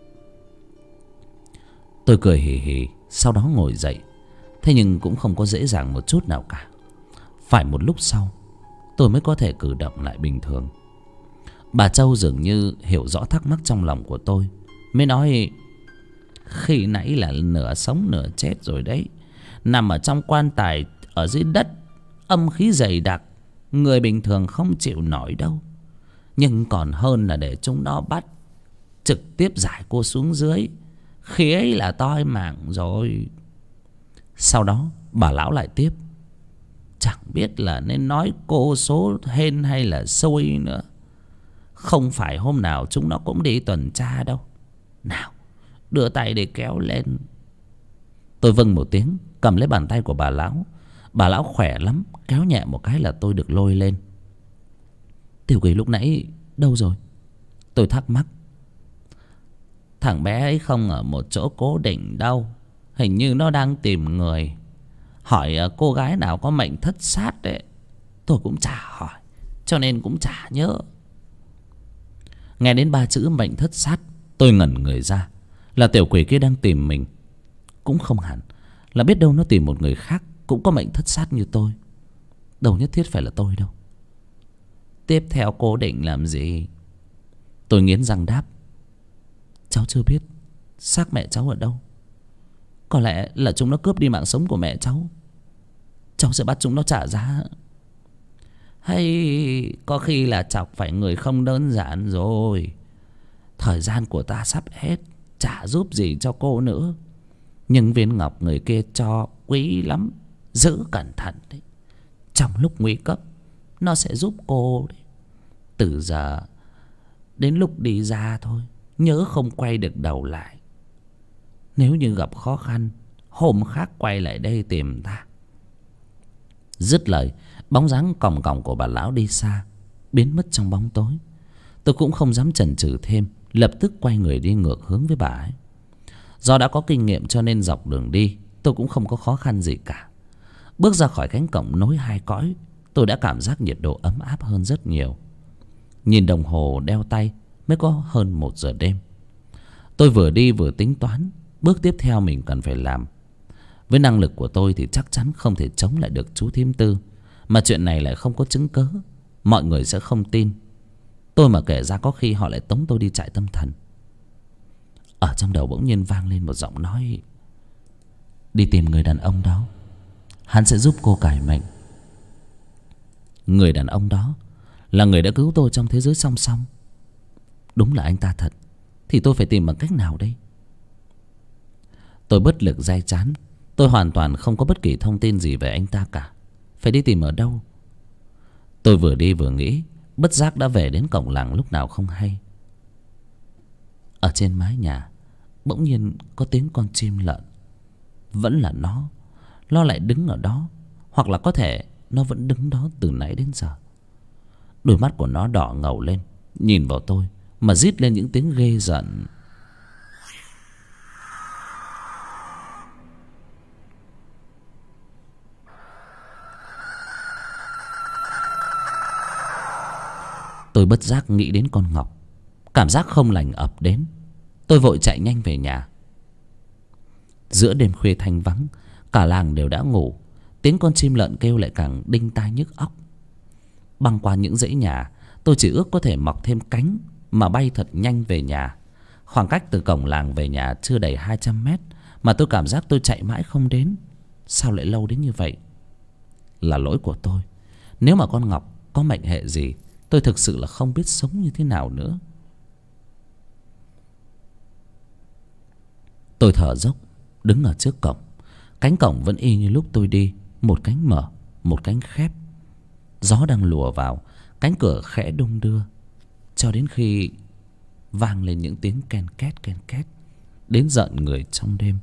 Tôi cười hì hì, sau đó ngồi dậy. Thế nhưng cũng không có dễ dàng một chút nào cả. Phải một lúc sau tôi mới có thể cử động lại bình thường. Bà Châu dường như hiểu rõ thắc mắc trong lòng của tôi, mới nói: khi nãy là nửa sống nửa chết rồi đấy. Nằm ở trong quan tài ở dưới đất, âm khí dày đặc, người bình thường không chịu nổi đâu. Nhưng còn hơn là để chúng nó bắt, trực tiếp giải cô xuống dưới. Khi ấy là toi mạng rồi. Sau đó bà lão lại tiếp: chẳng biết là nên nói cô số hên hay là xui nữa. Không phải hôm nào chúng nó cũng đi tuần tra đâu. Nào, đưa tay để kéo lên. Tôi vâng một tiếng, cầm lấy bàn tay của bà lão. Bà lão khỏe lắm, kéo nhẹ một cái là tôi được lôi lên. Tiểu Quỳ lúc nãy đâu rồi? Tôi thắc mắc. Thằng bé ấy không ở một chỗ cố định đâu. Hình như nó đang tìm người. Hỏi cô gái nào có mệnh thất sát đấy. Tôi cũng chả hỏi, cho nên cũng chả nhớ. Nghe đến 3 chữ mệnh thất sát, tôi ngẩn người ra. Là tiểu quỷ kia đang tìm mình? Cũng không hẳn, là biết đâu nó tìm một người khác cũng có mệnh thất sát như tôi. Đâu nhất thiết phải là tôi đâu. Tiếp theo cô định làm gì? Tôi nghiến răng đáp: cháu chưa biết xác mẹ cháu ở đâu. Có lẽ là chúng nó cướp đi mạng sống của mẹ cháu. Cháu sẽ bắt chúng nó trả giá. Hay có khi là chọc phải người không đơn giản rồi. Thời gian của ta sắp hết, chả giúp gì cho cô nữa. Nhưng viên ngọc người kia cho quý lắm, giữ cẩn thận đấy. Trong lúc nguy cấp nó sẽ giúp cô đấy. Từ giờ đến lúc đi ra thôi, nhớ không quay được đầu lại. Nếu như gặp khó khăn, hôm khác quay lại đây tìm ta. Dứt lời, bóng dáng còng còng của bà lão đi xa, biến mất trong bóng tối. Tôi cũng không dám chần chừ thêm, lập tức quay người đi ngược hướng với bà ấy. Do đã có kinh nghiệm cho nên dọc đường đi tôi cũng không có khó khăn gì cả. Bước ra khỏi cánh cổng nối hai cõi, tôi đã cảm giác nhiệt độ ấm áp hơn rất nhiều. Nhìn đồng hồ đeo tay mới có hơn 1 giờ đêm. Tôi vừa đi vừa tính toán bước tiếp theo mình cần phải làm. Với năng lực của tôi thì chắc chắn không thể chống lại được chú thím Tư. Mà chuyện này lại không có chứng cớ, mọi người sẽ không tin. Tôi mà kể ra có khi họ lại tống tôi đi trại tâm thần. Ở trong đầu bỗng nhiên vang lên một giọng nói: đi tìm người đàn ông đó, hắn sẽ giúp cô cải mệnh. Người đàn ông đó là người đã cứu tôi trong thế giới song song. Đúng là anh ta thật. Thì tôi phải tìm bằng cách nào đây? Tôi bất lực day chán. Tôi hoàn toàn không có bất kỳ thông tin gì về anh ta cả. Phải đi tìm ở đâu? Tôi vừa đi vừa nghĩ, bất giác đã về đến cổng làng lúc nào không hay. Ở trên mái nhà bỗng nhiên có tiếng con chim lợn. Vẫn là nó lại đứng ở đó. Hoặc là có thể nó vẫn đứng đó từ nãy đến giờ. Đôi mắt của nó đỏ ngầu lên, nhìn vào tôi mà rít lên những tiếng ghê giận. Tôi bất giác nghĩ đến con Ngọc. Cảm giác không lành ập đến. Tôi vội chạy nhanh về nhà. Giữa đêm khuya thanh vắng, Cả làng đều đã ngủ. Tiếng con chim lợn kêu lại càng đinh tai nhức óc. Băng qua những dãy nhà, tôi chỉ ước có thể mọc thêm cánh mà bay thật nhanh về nhà. Khoảng cách từ cổng làng về nhà chưa đầy 200 mét mà tôi cảm giác tôi chạy mãi không đến. Sao lại lâu đến như vậy? Là lỗi của tôi. Nếu mà con Ngọc có mệnh hệ gì, tôi thực sự là không biết sống như thế nào nữa. Tôi thở dốc đứng ở trước cổng. Cánh cổng vẫn y như lúc tôi đi, một cánh mở, một cánh khép. Gió đang lùa vào, cánh cửa khẽ đung đưa, cho đến khi vang lên những tiếng ken két đến giận người trong đêm.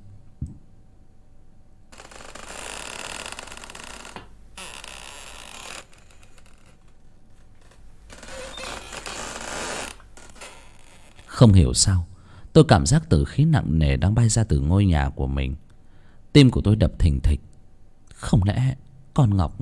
Không hiểu sao, tôi cảm giác tử khí nặng nề đang bay ra từ ngôi nhà của mình. Tim của tôi đập thình thịch. Không lẽ con Ngọc...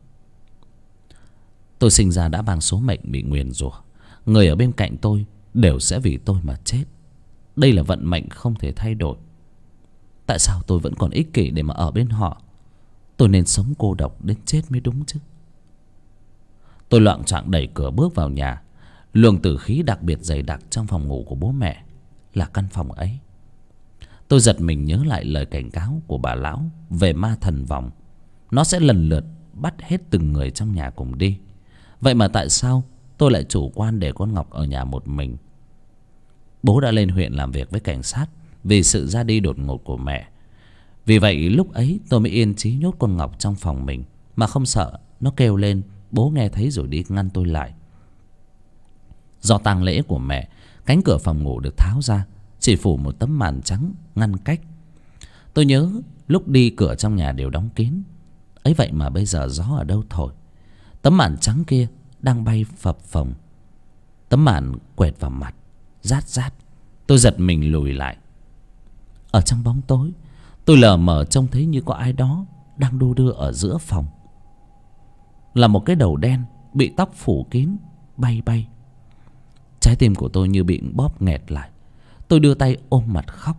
Tôi sinh ra đã mang số mệnh bị nguyền rủa. Người ở bên cạnh tôi đều sẽ vì tôi mà chết. Đây là vận mệnh không thể thay đổi. Tại sao tôi vẫn còn ích kỷ để mà ở bên họ? Tôi nên sống cô độc đến chết mới đúng chứ. Tôi loạng choạng đẩy cửa bước vào nhà. Luồng tử khí đặc biệt dày đặc trong phòng ngủ của bố mẹ là căn phòng ấy. Tôi giật mình nhớ lại lời cảnh cáo của bà lão về ma thần vòng. Nó sẽ lần lượt bắt hết từng người trong nhà cùng đi. Vậy mà tại sao tôi lại chủ quan để con Ngọc ở nhà một mình? Bố đã lên huyện làm việc với cảnh sát vì sự ra đi đột ngột của mẹ. Vì vậy lúc ấy tôi mới yên chí nhốt con Ngọc trong phòng mình, mà không sợ nó kêu lên bố nghe thấy rồi đi ngăn tôi lại. Do tang lễ của mẹ, cánh cửa phòng ngủ được tháo ra, chỉ phủ một tấm màn trắng ngăn cách. Tôi nhớ lúc đi cửa trong nhà đều đóng kín. Ấy vậy mà bây giờ gió ở đâu thổi, tấm màn trắng kia đang bay phập phồng. Tấm màn quẹt vào mặt, rát rát. Tôi giật mình lùi lại. Ở trong bóng tối, tôi lờ mờ trông thấy như có ai đó đang đu đưa ở giữa phòng. Là một cái đầu đen bị tóc phủ kín bay bay. Trái tim của tôi như bị bóp nghẹt lại. Tôi đưa tay ôm mặt khóc.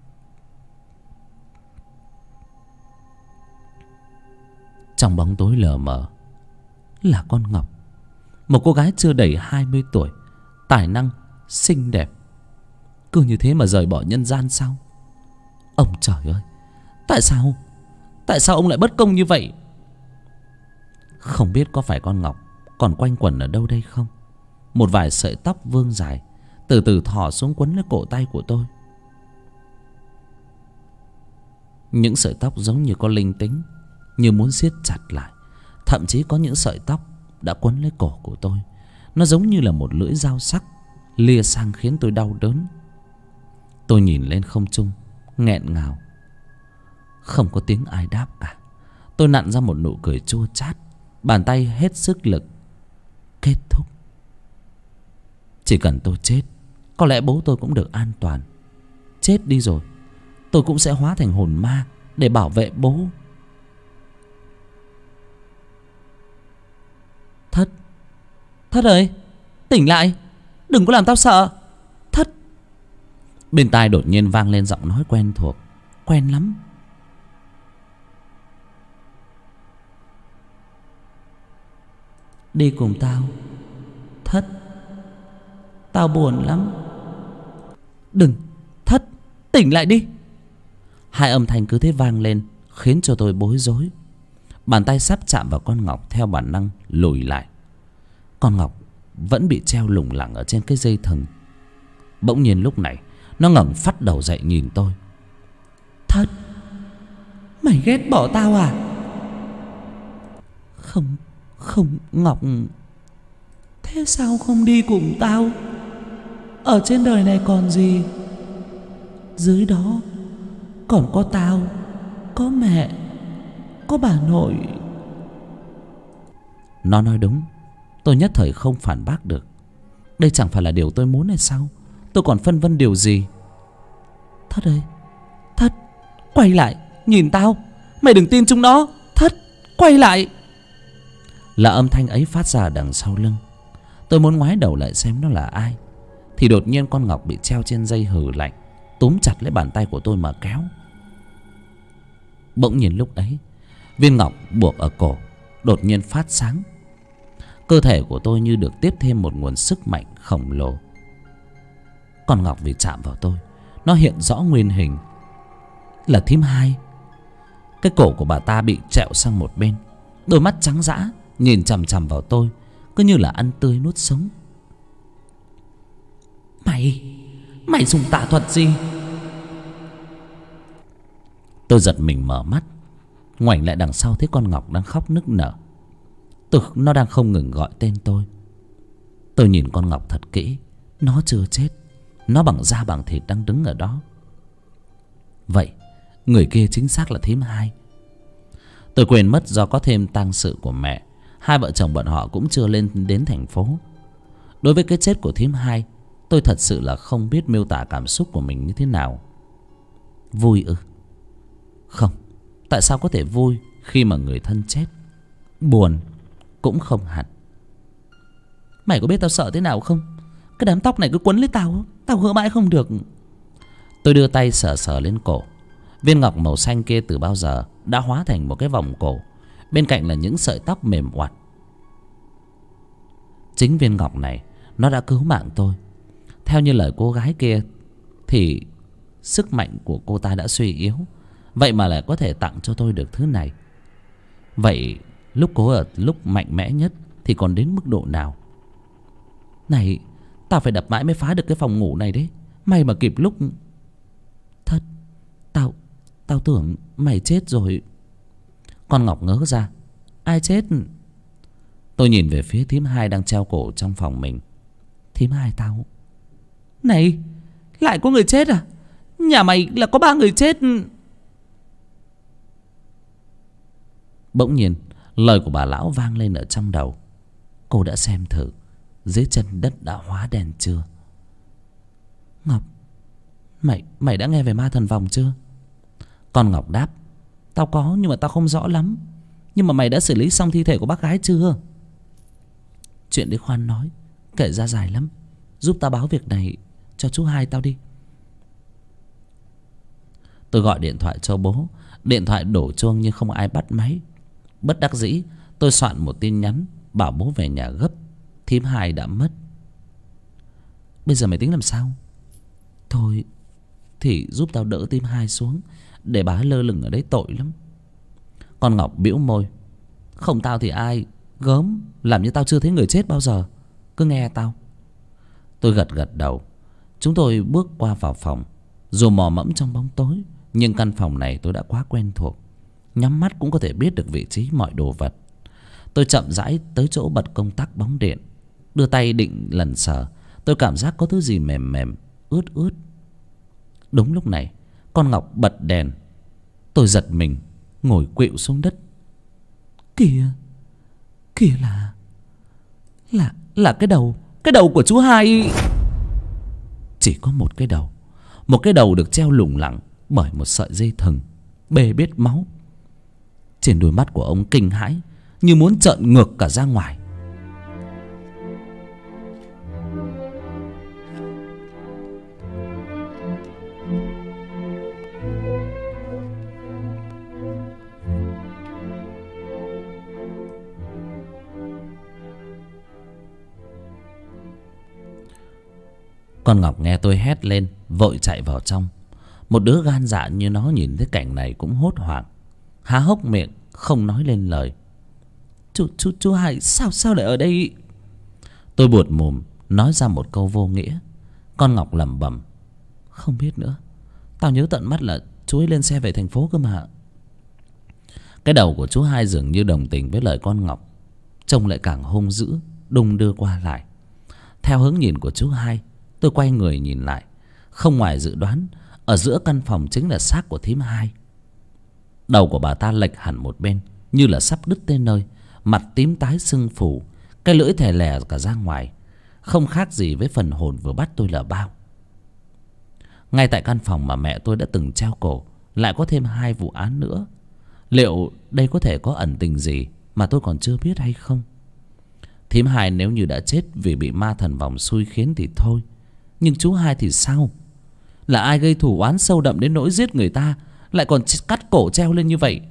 Trong bóng tối lờ mờ là con Ngọc, một cô gái chưa đầy 20 tuổi, tài năng, xinh đẹp. Cứ như thế mà rời bỏ nhân gian sao? Ông trời ơi, tại sao ông lại bất công như vậy? Không biết có phải con Ngọc còn quanh quẩn ở đâu đây không? Một vài sợi tóc vương dài từ từ thò xuống quấn lấy cổ tay của tôi. Những sợi tóc giống như có linh tính, như muốn siết chặt lại. Thậm chí có những sợi tóc đã quấn lấy cổ của tôi. Nó giống như là một lưỡi dao sắc lìa sang khiến tôi đau đớn. Tôi nhìn lên không trung, nghẹn ngào. Không có tiếng ai đáp cả. Tôi nặn ra một nụ cười chua chát, bàn tay hết sức lực. Kết thúc. Chỉ cần tôi chết, có lẽ bố tôi cũng được an toàn. Chết đi rồi, tôi cũng sẽ hóa thành hồn ma để bảo vệ bố. Thất ơi, tỉnh lại, đừng có làm tao sợ. Thất. Bên tai đột nhiên vang lên giọng nói quen thuộc, quen lắm. Đi cùng tao, Thất. Tao buồn lắm. Đừng, Thất, tỉnh lại đi. Hai âm thanh cứ thế vang lên khiến cho tôi bối rối. Bàn tay sắp chạm vào con Ngọc theo bản năng lùi lại. Con Ngọc vẫn bị treo lủng lẳng ở trên cái dây thừng. Bỗng nhiên lúc này nó ngẩng phắt đầu dậy nhìn tôi. Thất, mày ghét bỏ tao à? Không Ngọc. Thế sao không đi cùng tao? Ở trên đời này còn gì? Dưới đó còn có tao, có mẹ, có bà nội. Nó nói đúng. Tôi nhất thời không phản bác được. Đây chẳng phải là điều tôi muốn hay sao? Tôi còn phân vân điều gì? Thất ơi, Thất, quay lại, nhìn tao. Mày đừng tin chúng nó. Thất, quay lại. Là âm thanh ấy phát ra đằng sau lưng. Tôi muốn ngoái đầu lại xem nó là ai, thì đột nhiên con Ngọc bị treo trên dây hừ lạnh túm chặt lấy bàn tay của tôi mà kéo. Bỗng nhiên lúc ấy, viên ngọc buộc ở cổ đột nhiên phát sáng. Cơ thể của tôi như được tiếp thêm một nguồn sức mạnh khổng lồ. Con ngọc vì chạm vào tôi, nó hiện rõ nguyên hình là thím Hai. Cái cổ của bà ta bị trẹo sang một bên, đôi mắt trắng dã nhìn chằm chằm vào tôi, cứ như là ăn tươi nuốt sống. Mày dùng tà thuật gì? Tôi giật mình mở mắt, ngoảnh lại đằng sau thấy con ngọc đang khóc nức nở. Nó đang không ngừng gọi tên tôi. Tôi nhìn con ngọc thật kỹ. Nó chưa chết, nó bằng da bằng thịt đang đứng ở đó. Vậy người kia chính xác là thím Hai. Tôi quên mất do có thêm tang sự của mẹ, hai vợ chồng bọn họ cũng chưa lên đến thành phố. Đối với cái chết của thím Hai, tôi thật sự là không biết miêu tả cảm xúc của mình như thế nào. Vui ư? Không, tại sao có thể vui khi mà người thân chết? Buồn cũng không hẳn. Mày có biết tao sợ thế nào không? Cái đám tóc này cứ quấn lấy tao, tao gỡ mãi không được. Tôi đưa tay sờ sờ lên cổ. Viên ngọc màu xanh kia từ bao giờ đã hóa thành một cái vòng cổ, bên cạnh là những sợi tóc mềm oặt. Chính viên ngọc này, nó đã cứu mạng tôi. Theo như lời cô gái kia thì sức mạnh của cô ta đã suy yếu, vậy mà lại có thể tặng cho tôi được thứ này. Vậy lúc cô ở lúc mạnh mẽ nhất thì còn đến mức độ nào? Này, tao phải đập mãi mới phá được cái phòng ngủ này đấy. May mà kịp lúc. Thất, Tao tưởng mày chết rồi. Con ngọc ngớ ra. Ai chết? Tôi nhìn về phía thím Hai đang treo cổ trong phòng mình. Thím Hai tao. Này, lại có người chết à? Nhà mày là có 3 người chết. Bỗng nhiên lời của bà lão vang lên ở trong đầu. Cô đã xem thử dưới chân đất đã hóa đen chưa? Ngọc, mày đã nghe về ma thần vòng chưa? Con ngọc đáp. Tao có nhưng mà tao không rõ lắm. Nhưng mà mày đã xử lý xong thi thể của bác gái chưa? Chuyện đấy khoan nói, kể ra dài lắm. Giúp tao báo việc này cho chú Hai tao đi. Tôi gọi điện thoại cho bố. Điện thoại đổ chuông nhưng không ai bắt máy. Bất đắc dĩ tôi soạn một tin nhắn bảo bố về nhà gấp. Thím Hai đã mất. Bây giờ mày tính làm sao? Thôi thì giúp tao đỡ thím Hai xuống, để bà lơ lửng ở đấy tội lắm. Con ngọc bĩu môi. Không tao thì ai? Gớm, làm như tao chưa thấy người chết bao giờ. Cứ nghe tao. Tôi gật gật đầu. Chúng tôi bước qua vào phòng. Dù mò mẫm trong bóng tối, nhưng căn phòng này tôi đã quá quen thuộc. Nhắm mắt cũng có thể biết được vị trí mọi đồ vật. Tôi chậm rãi tới chỗ bật công tắc bóng điện. Đưa tay định lần sờ. Tôi cảm giác có thứ gì mềm mềm, ướt ướt. Đúng lúc này con ngọc bật đèn. Tôi giật mình, ngồi khuỵu xuống đất. Kìa là cái đầu của chú Hai. Chỉ có một cái đầu. Một cái đầu được treo lủng lẳng bởi một sợi dây thừng bê bết máu. Trên đôi mắt của ông kinh hãi, như muốn trợn ngược cả ra ngoài. Con ngọc nghe tôi hét lên, vội chạy vào trong. Một đứa gan dạ như nó nhìn thấy cảnh này cũng hốt hoảng, há hốc miệng không nói lên lời. Chú Hai sao lại ở đây? Tôi buột mồm nói ra một câu vô nghĩa. Con ngọc lẩm bẩm. Không biết nữa. Tao nhớ tận mắt là chú ấy lên xe về thành phố cơ mà. Cái đầu của chú Hai dường như đồng tình với lời con ngọc, trông lại càng hung dữ, đung đưa qua lại. Theo hướng nhìn của chú Hai, tôi quay người nhìn lại. Không ngoài dự đoán, ở giữa căn phòng chính là xác của thím Hai. Đầu của bà ta lệch hẳn một bên, như là sắp đứt tới nơi. Mặt tím tái sưng phù, cái lưỡi thè lè cả ra ngoài, không khác gì với phần hồn vừa bắt tôi là bao. Ngay tại căn phòng mà mẹ tôi đã từng treo cổ, lại có thêm 2 vụ án nữa. Liệu đây có thể có ẩn tình gì mà tôi còn chưa biết hay không? Thím Hai nếu như đã chết vì bị ma thần vòng xui khiến thì thôi, nhưng chú Hai thì sao? Là ai gây thù oán sâu đậm đến nỗi giết người ta lại còn cắt cổ treo lên như vậy.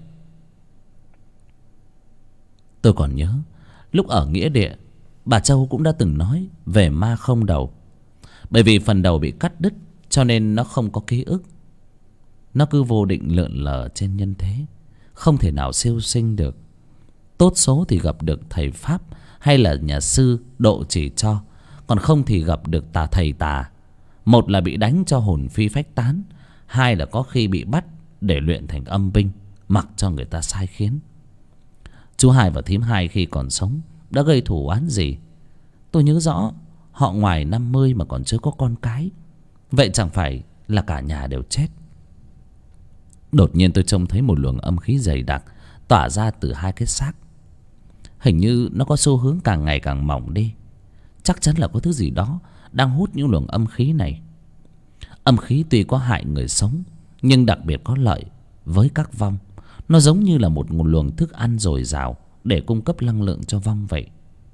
Tôi còn nhớ lúc ở nghĩa địa, bà Châu cũng đã từng nói về ma không đầu. Bởi vì phần đầu bị cắt đứt cho nên nó không có ký ức. Nó cứ vô định lượn lờ trên nhân thế, không thể nào siêu sinh được. Tốt số thì gặp được thầy pháp hay là nhà sư độ chỉ cho, còn không thì gặp được thầy tà. Một là bị đánh cho hồn phi phách tán, hai là có khi bị bắt để luyện thành âm binh, mặc cho người ta sai khiến. Chú Hai và thím Hai khi còn sống đã gây thù oán gì? Tôi nhớ rõ họ ngoài 50 mà còn chưa có con cái. Vậy chẳng phải là cả nhà đều chết? Đột nhiên tôi trông thấy một luồng âm khí dày đặc tỏa ra từ hai cái xác. Hình như nó có xu hướng càng ngày càng mỏng đi. Chắc chắn là có thứ gì đó đang hút những luồng âm khí này. Âm khí tuy có hại người sống, nhưng đặc biệt có lợi với các vong. Nó giống như là một nguồn luồng thức ăn dồi dào để cung cấp năng lượng cho vong vậy.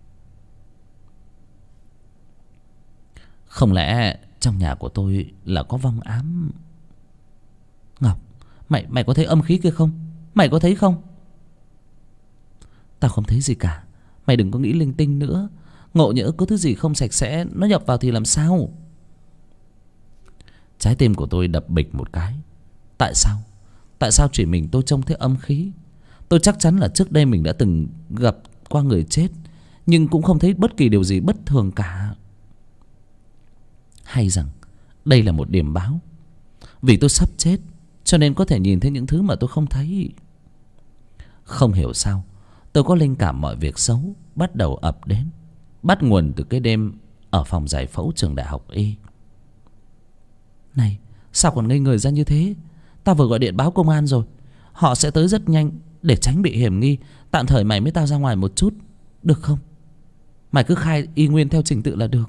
Không lẽ trong nhà của tôi là có vong ám? Ngọc, mày có thấy âm khí kia không? Mày có thấy không? Tao không thấy gì cả. Mày đừng có nghĩ linh tinh nữa. Ngộ nhỡ có thứ gì không sạch sẽ nó nhập vào thì làm sao? Trái tim của tôi đập bịch một cái. Tại sao? Tại sao chỉ mình tôi trông thấy âm khí? Tôi chắc chắn là trước đây mình đã từng gặp qua người chết, nhưng cũng không thấy bất kỳ điều gì bất thường cả. Hay rằng đây là một điểm báo. Vì tôi sắp chết cho nên có thể nhìn thấy những thứ mà tôi không thấy. Không hiểu sao tôi có linh cảm mọi việc xấu bắt đầu ập đến, bắt nguồn từ cái đêm ở phòng giải phẫu trường đại học Y. Này, sao còn ngây người ra như thế? Tao vừa gọi điện báo công an rồi. Họ sẽ tới rất nhanh. Để tránh bị hiểm nghi, tạm thời mày với tao ra ngoài một chút, được không? Mày cứ khai y nguyên theo trình tự là được.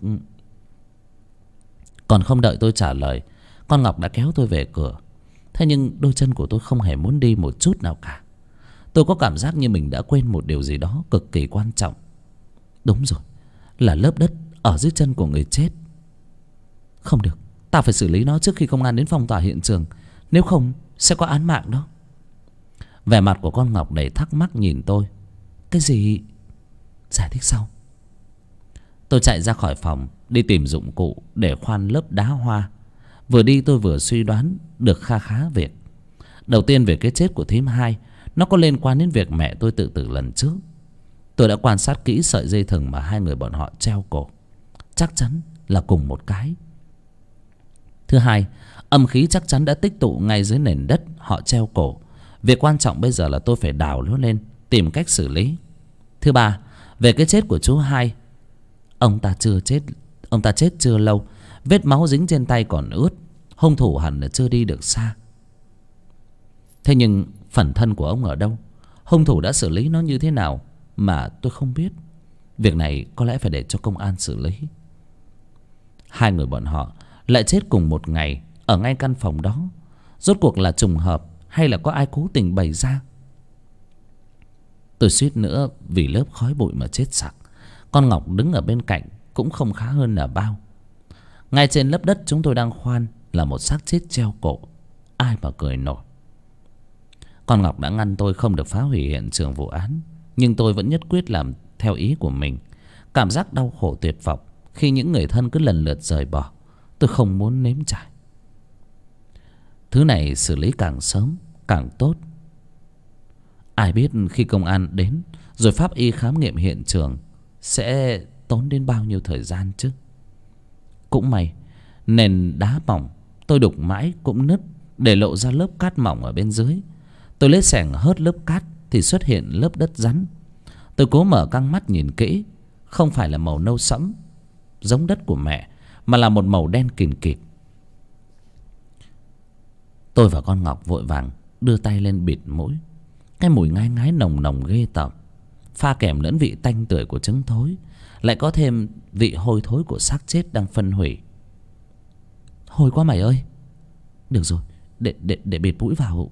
Còn không đợi tôi trả lời, con Ngọc đã kéo tôi về cửa. Thế nhưng đôi chân của tôi không hề muốn đi một chút nào cả. Tôi có cảm giác như mình đã quên một điều gì đó cực kỳ quan trọng. Đúng rồi, là lớp đất ở dưới chân của người chết. Không được, tao phải xử lý nó trước khi công an đến phong tỏa hiện trường. Nếu không sẽ có án mạng đó. Vẻ mặt của con Ngọc đầy thắc mắc nhìn tôi. Cái gì? Giải thích sau. Tôi chạy ra khỏi phòng, đi tìm dụng cụ để khoan lớp đá hoa. Vừa đi tôi vừa suy đoán được kha khá việc. Đầu tiên về cái chết của thím Hai, nó có liên quan đến việc mẹ tôi tự tử lần trước. Tôi đã quan sát kỹ sợi dây thừng mà hai người bọn họ treo cổ. Chắc chắn là cùng một cái. Thứ hai, âm khí chắc chắn đã tích tụ ngay dưới nền đất họ treo cổ. Việc quan trọng bây giờ là tôi phải đào nó lên, tìm cách xử lý. Thứ ba, về cái chết của chú Hai, ông ta chết chưa lâu, vết máu dính trên tay còn ướt, hung thủ hẳn là chưa đi được xa. Thế nhưng phần thân của ông ở đâu? Hung thủ đã xử lý nó như thế nào mà tôi không biết. Việc này có lẽ phải để cho công an xử lý. Hai người bọn họ lại chết cùng một ngày ở ngay căn phòng đó. Rốt cuộc là trùng hợp hay là có ai cố tình bày ra? Tôi suýt nữa vì lớp khói bụi mà chết sặc. Con Ngọc đứng ở bên cạnh cũng không khá hơn là bao. Ngay trên lớp đất chúng tôi đang khoan là một xác chết treo cổ. Ai mà cười nổi. Con Ngọc đã ngăn tôi không được phá hủy hiện trường vụ án, nhưng tôi vẫn nhất quyết làm theo ý của mình. Cảm giác đau khổ tuyệt vọng khi những người thân cứ lần lượt rời bỏ, tôi không muốn nếm trải. Thứ này xử lý càng sớm càng tốt. Ai biết khi công an đến rồi pháp y khám nghiệm hiện trường sẽ tốn đến bao nhiêu thời gian chứ. Cũng may nền đá mỏng tôi đục mãi cũng nứt, để lộ ra lớp cát mỏng ở bên dưới. Tôi lấy xẻng hớt lớp cát thì xuất hiện lớp đất rắn. Tôi cố mở căng mắt nhìn kỹ. Không phải là màu nâu sẫm giống đất của mẹ, mà là một màu đen kìn kịt. Tôi và con Ngọc vội vàng đưa tay lên bịt mũi. Cái mùi ngai ngái nồng nồng ghê tởm, pha kèm lẫn vị tanh tưởi của trứng thối, lại có thêm vị hôi thối của xác chết đang phân hủy. Hôi quá mày ơi. Được rồi, để bịt mũi vào.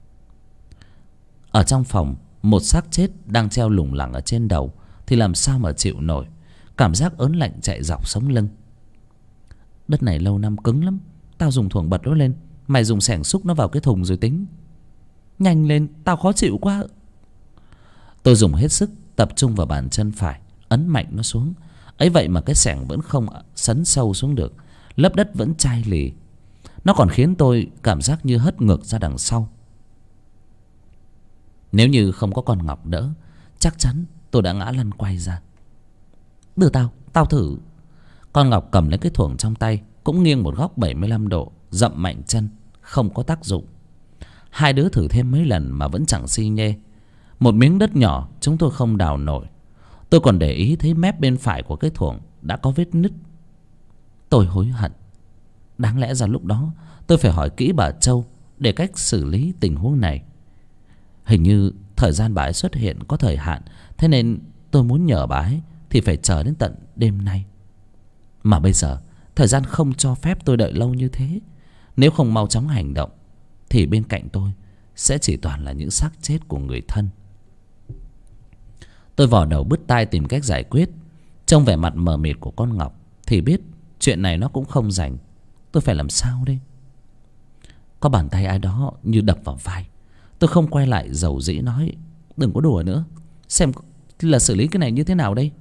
Ở trong phòng, một xác chết đang treo lủng lẳng ở trên đầu thì làm sao mà chịu nổi. Cảm giác ớn lạnh chạy dọc sống lưng. Đất này lâu năm cứng lắm. Tao dùng thuồng bật nó lên Mày dùng xẻng xúc nó vào cái thùng rồi tính. Nhanh lên, tao khó chịu quá. Tôi dùng hết sức tập trung vào bàn chân phải, ấn mạnh nó xuống. Ấy vậy mà cái xẻng vẫn không sấn sâu xuống được, lớp đất vẫn chai lì. Nó còn khiến tôi cảm giác như hất ngược ra đằng sau. Nếu như không có con Ngọc đỡ, chắc chắn tôi đã ngã lăn quay ra. Đưa tao thử. Con Ngọc cầm lấy cái thuồng trong tay, cũng nghiêng một góc 75 độ, dậm mạnh chân, không có tác dụng. Hai đứa thử thêm mấy lần mà vẫn chẳng xi nhê. Một miếng đất nhỏ chúng tôi không đào nổi. Tôi còn để ý thấy mép bên phải của cái thuồng đã có vết nứt. Tôi hối hận. Đáng lẽ ra lúc đó tôi phải hỏi kỹ bà Châu để cách xử lý tình huống này. Hình như thời gian bà ấy xuất hiện có thời hạn, thế nên tôi muốn nhờ bà ấy thì phải chờ đến tận đêm nay. Mà bây giờ thời gian không cho phép tôi đợi lâu như thế. Nếu không mau chóng hành động thì bên cạnh tôi sẽ chỉ toàn là những xác chết của người thân. Tôi vò đầu bứt tai tìm cách giải quyết. Trong vẻ mặt mờ mịt của con Ngọc thì biết chuyện này nó cũng không rảnh. Tôi phải làm sao đây? Có bàn tay ai đó như đập vào vai. Tôi không quay lại dầu dĩ nói: đừng có đùa nữa, xem là xử lý cái này như thế nào đây.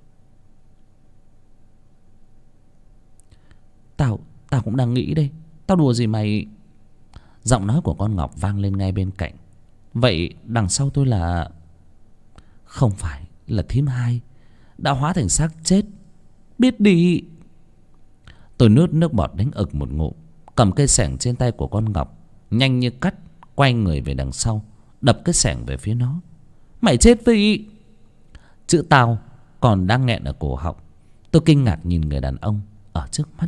Tao cũng đang nghĩ đây. Tao đùa gì mày? Giọng nói của con Ngọc vang lên ngay bên cạnh. Vậy đằng sau tôi là... Không phải là thím Hai đã hóa thành xác chết. Biết đi. Tôi nuốt nước bọt đánh ực một ngụm, cầm cây xẻng trên tay của con Ngọc, nhanh như cắt quay người về đằng sau, đập cái xẻng về phía nó. Mày chết vì... Chữ tao còn đang nghẹn ở cổ họng. Tôi kinh ngạc nhìn người đàn ông ở trước mắt.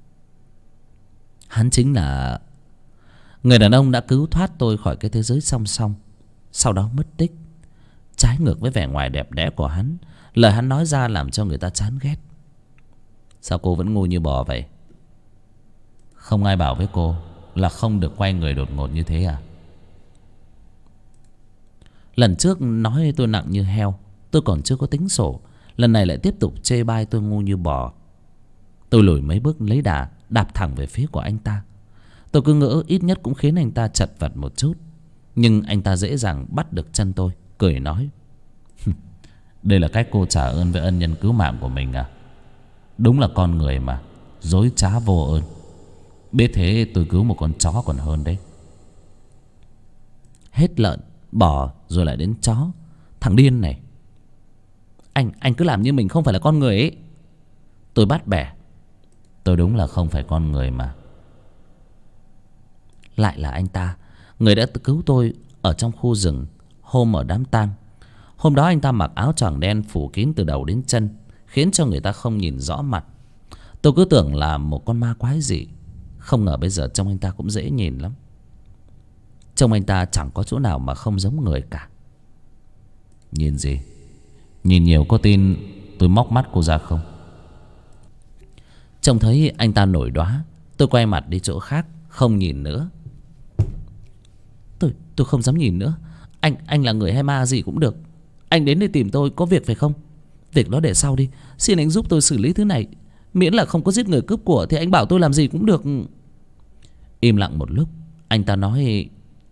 Hắn chính là người đàn ông đã cứu thoát tôi khỏi cái thế giới song song, sau đó mất tích. Trái ngược với vẻ ngoài đẹp đẽ của hắn, lời hắn nói ra làm cho người ta chán ghét. Sao cô vẫn ngu như bò vậy? Không ai bảo với cô là không được quay người đột ngột như thế à? Lần trước nói tôi nặng như heo, tôi còn chưa có tính sổ. Lần này lại tiếp tục chê bai tôi ngu như bò. Tôi lùi mấy bước lấy đà, đạp thẳng về phía của anh ta. Tôi cứ ngỡ ít nhất cũng khiến anh ta chật vật một chút. Nhưng anh ta dễ dàng bắt được chân tôi, cười nói: đây là cách cô trả ơn với ân nhân cứu mạng của mình à? Đúng là con người mà, dối trá vô ơn. Biết thế tôi cứu một con chó còn hơn đấy. Hết lợn, bò rồi lại đến chó. Thằng điên này. Anh cứ làm như mình không phải là con người ấy. Tôi bắt bẻ. Tôi đúng là không phải con người mà. Lại là anh ta, người đã cứu tôi ở trong khu rừng hôm ở đám tang. Hôm đó anh ta mặc áo choàng đen phủ kín từ đầu đến chân, khiến cho người ta không nhìn rõ mặt. Tôi cứ tưởng là một con ma quái gì. Không ngờ bây giờ trông anh ta cũng dễ nhìn lắm. Trông anh ta chẳng có chỗ nào mà không giống người cả. Nhìn gì? Nhìn nhiều có tin tôi móc mắt cô ra không? Trông thấy anh ta nổi đoá, tôi quay mặt đi chỗ khác, không nhìn nữa. Tôi không dám nhìn nữa. Anh là người hay ma gì cũng được. Anh đến đây tìm tôi có việc phải không? Việc đó để sau đi. Xin anh giúp tôi xử lý thứ này. Miễn là không có giết người cướp của thì anh bảo tôi làm gì cũng được. Im lặng một lúc, anh ta nói: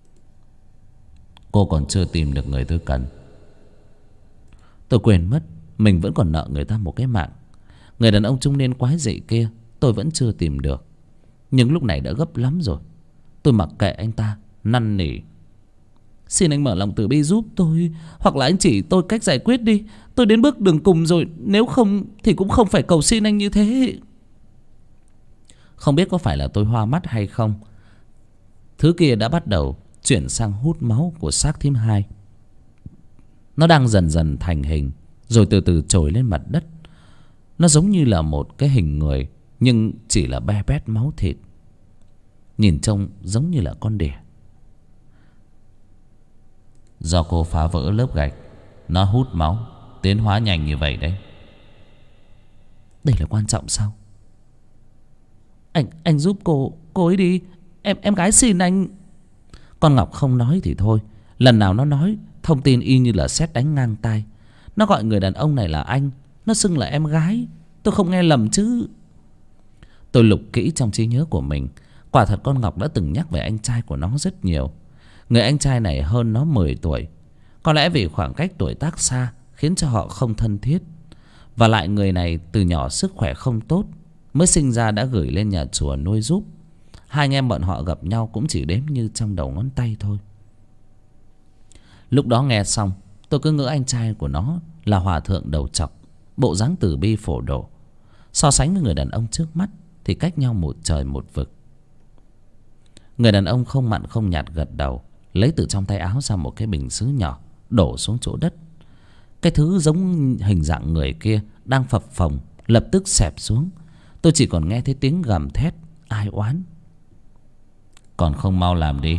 cô còn chưa tìm được người tôi cần. Tôi quên mất mình vẫn còn nợ người ta một cái mạng. Người đàn ông trung niên quái dị kia tôi vẫn chưa tìm được. Nhưng lúc này đã gấp lắm rồi. Tôi mặc kệ anh ta, năn nỉ: xin anh mở lòng từ bi giúp tôi, hoặc là anh chỉ tôi cách giải quyết đi. Tôi đến bước đường cùng rồi, nếu không thì cũng không phải cầu xin anh như thế. Không biết có phải là tôi hoa mắt hay không, thứ kia đã bắt đầu chuyển sang hút máu của xác thím Hai. Nó đang dần dần thành hình, rồi từ từ trồi lên mặt đất. Nó giống như là một cái hình người, nhưng chỉ là be bét máu thịt. Nhìn trông giống như là con đỉa. Do cô phá vỡ lớp gạch, nó hút máu, tiến hóa nhanh như vậy đấy. Đây là quan trọng sao? Anh giúp cô ấy đi. Em gái xin anh. Con Ngọc không nói thì thôi, lần nào nó nói thông tin y như là sét đánh ngang tai. Nó gọi người đàn ông này là anh, nó xưng là em gái. Tôi không nghe lầm chứ? Tôi lục kỹ trong trí nhớ của mình. Quả thật con Ngọc đã từng nhắc về anh trai của nó rất nhiều. Người anh trai này hơn nó 10 tuổi. Có lẽ vì khoảng cách tuổi tác xa khiến cho họ không thân thiết. Và lại người này từ nhỏ sức khỏe không tốt, mới sinh ra đã gửi lên nhà chùa nuôi giúp. Hai anh em bọn họ gặp nhau cũng chỉ đếm như trong đầu ngón tay thôi. Lúc đó nghe xong, tôi cứ ngỡ anh trai của nó là hòa thượng đầu trọc, bộ dáng từ bi phổ độ. So sánh với người đàn ông trước mắt thì cách nhau một trời một vực. Người đàn ông không mặn không nhạt gật đầu, lấy từ trong tay áo ra một cái bình sứ nhỏ, đổ xuống chỗ đất. Cái thứ giống hình dạng người kia đang phập phồng lập tức xẹp xuống. Tôi chỉ còn nghe thấy tiếng gầm thét ai oán. Còn không mau làm đi.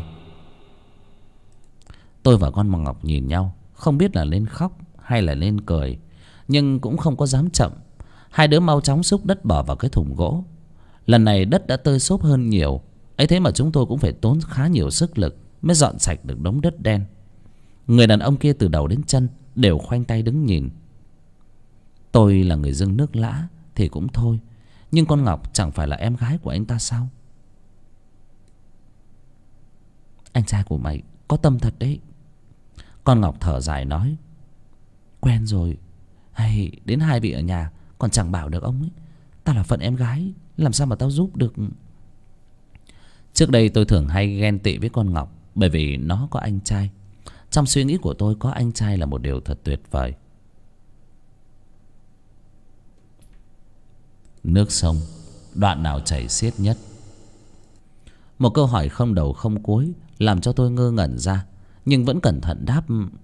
Tôi và con Ngọc nhìn nhau, không biết là nên khóc hay là nên cười, nhưng cũng không có dám chậm. Hai đứa mau chóng xúc đất bỏ vào cái thùng gỗ. Lần này đất đã tơi xốp hơn nhiều, ấy thế mà chúng tôi cũng phải tốn khá nhiều sức lực mới dọn sạch được đống đất đen. Người đàn ông kia từ đầu đến chân đều khoanh tay đứng nhìn. Tôi là người dưng nước lã thì cũng thôi, nhưng con Ngọc chẳng phải là em gái của anh ta sao? Anh trai của mày có tâm thật đấy. Con Ngọc thở dài nói. Quen rồi. Hay đến hai vị ở nhà còn chẳng bảo được ông ấy. Tao là phận em gái, làm sao mà tao giúp được. Trước đây tôi thường hay ghen tị với con Ngọc, bởi vì nó có anh trai. Trong suy nghĩ của tôi, có anh trai là một điều thật tuyệt vời. Nước sông đoạn nào chảy xiết nhất? Một câu hỏi không đầu không cuối làm cho tôi ngơ ngẩn ra, nhưng vẫn cẩn thận đáp.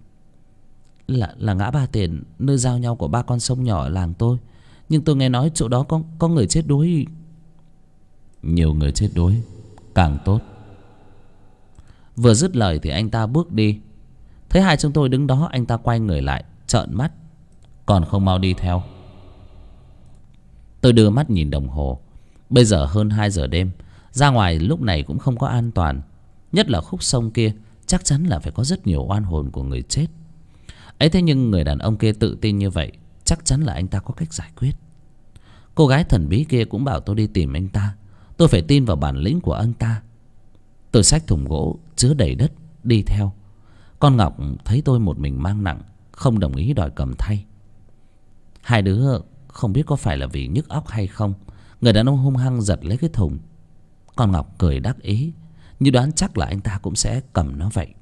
Là ngã Ba Tiền, nơi giao nhau của ba con sông nhỏ ở làng tôi. Nhưng tôi nghe nói chỗ đó có người chết đuối. Nhiều người chết đuối càng tốt. Vừa dứt lời thì anh ta bước đi. Thấy hai chúng tôi đứng đó, anh ta quay người lại trợn mắt. Còn không mau đi theo. Tôi đưa mắt nhìn đồng hồ. Bây giờ hơn 2 giờ đêm, ra ngoài lúc này cũng không có an toàn. Nhất là khúc sông kia chắc chắn là phải có rất nhiều oan hồn của người chết. Ấy thế nhưng người đàn ông kia tự tin như vậy, chắc chắn là anh ta có cách giải quyết. Cô gái thần bí kia cũng bảo tôi đi tìm anh ta. Tôi phải tin vào bản lĩnh của anh ta. Tôi xách thùng gỗ chứa đầy đất đi theo. Con Ngọc thấy tôi một mình mang nặng, không đồng ý đòi cầm thay. Hai đứa không biết có phải là vì nhức óc hay không, người đàn ông hung hăng giật lấy cái thùng. Con Ngọc cười đắc ý, như đoán chắc là anh ta cũng sẽ cầm nó vậy.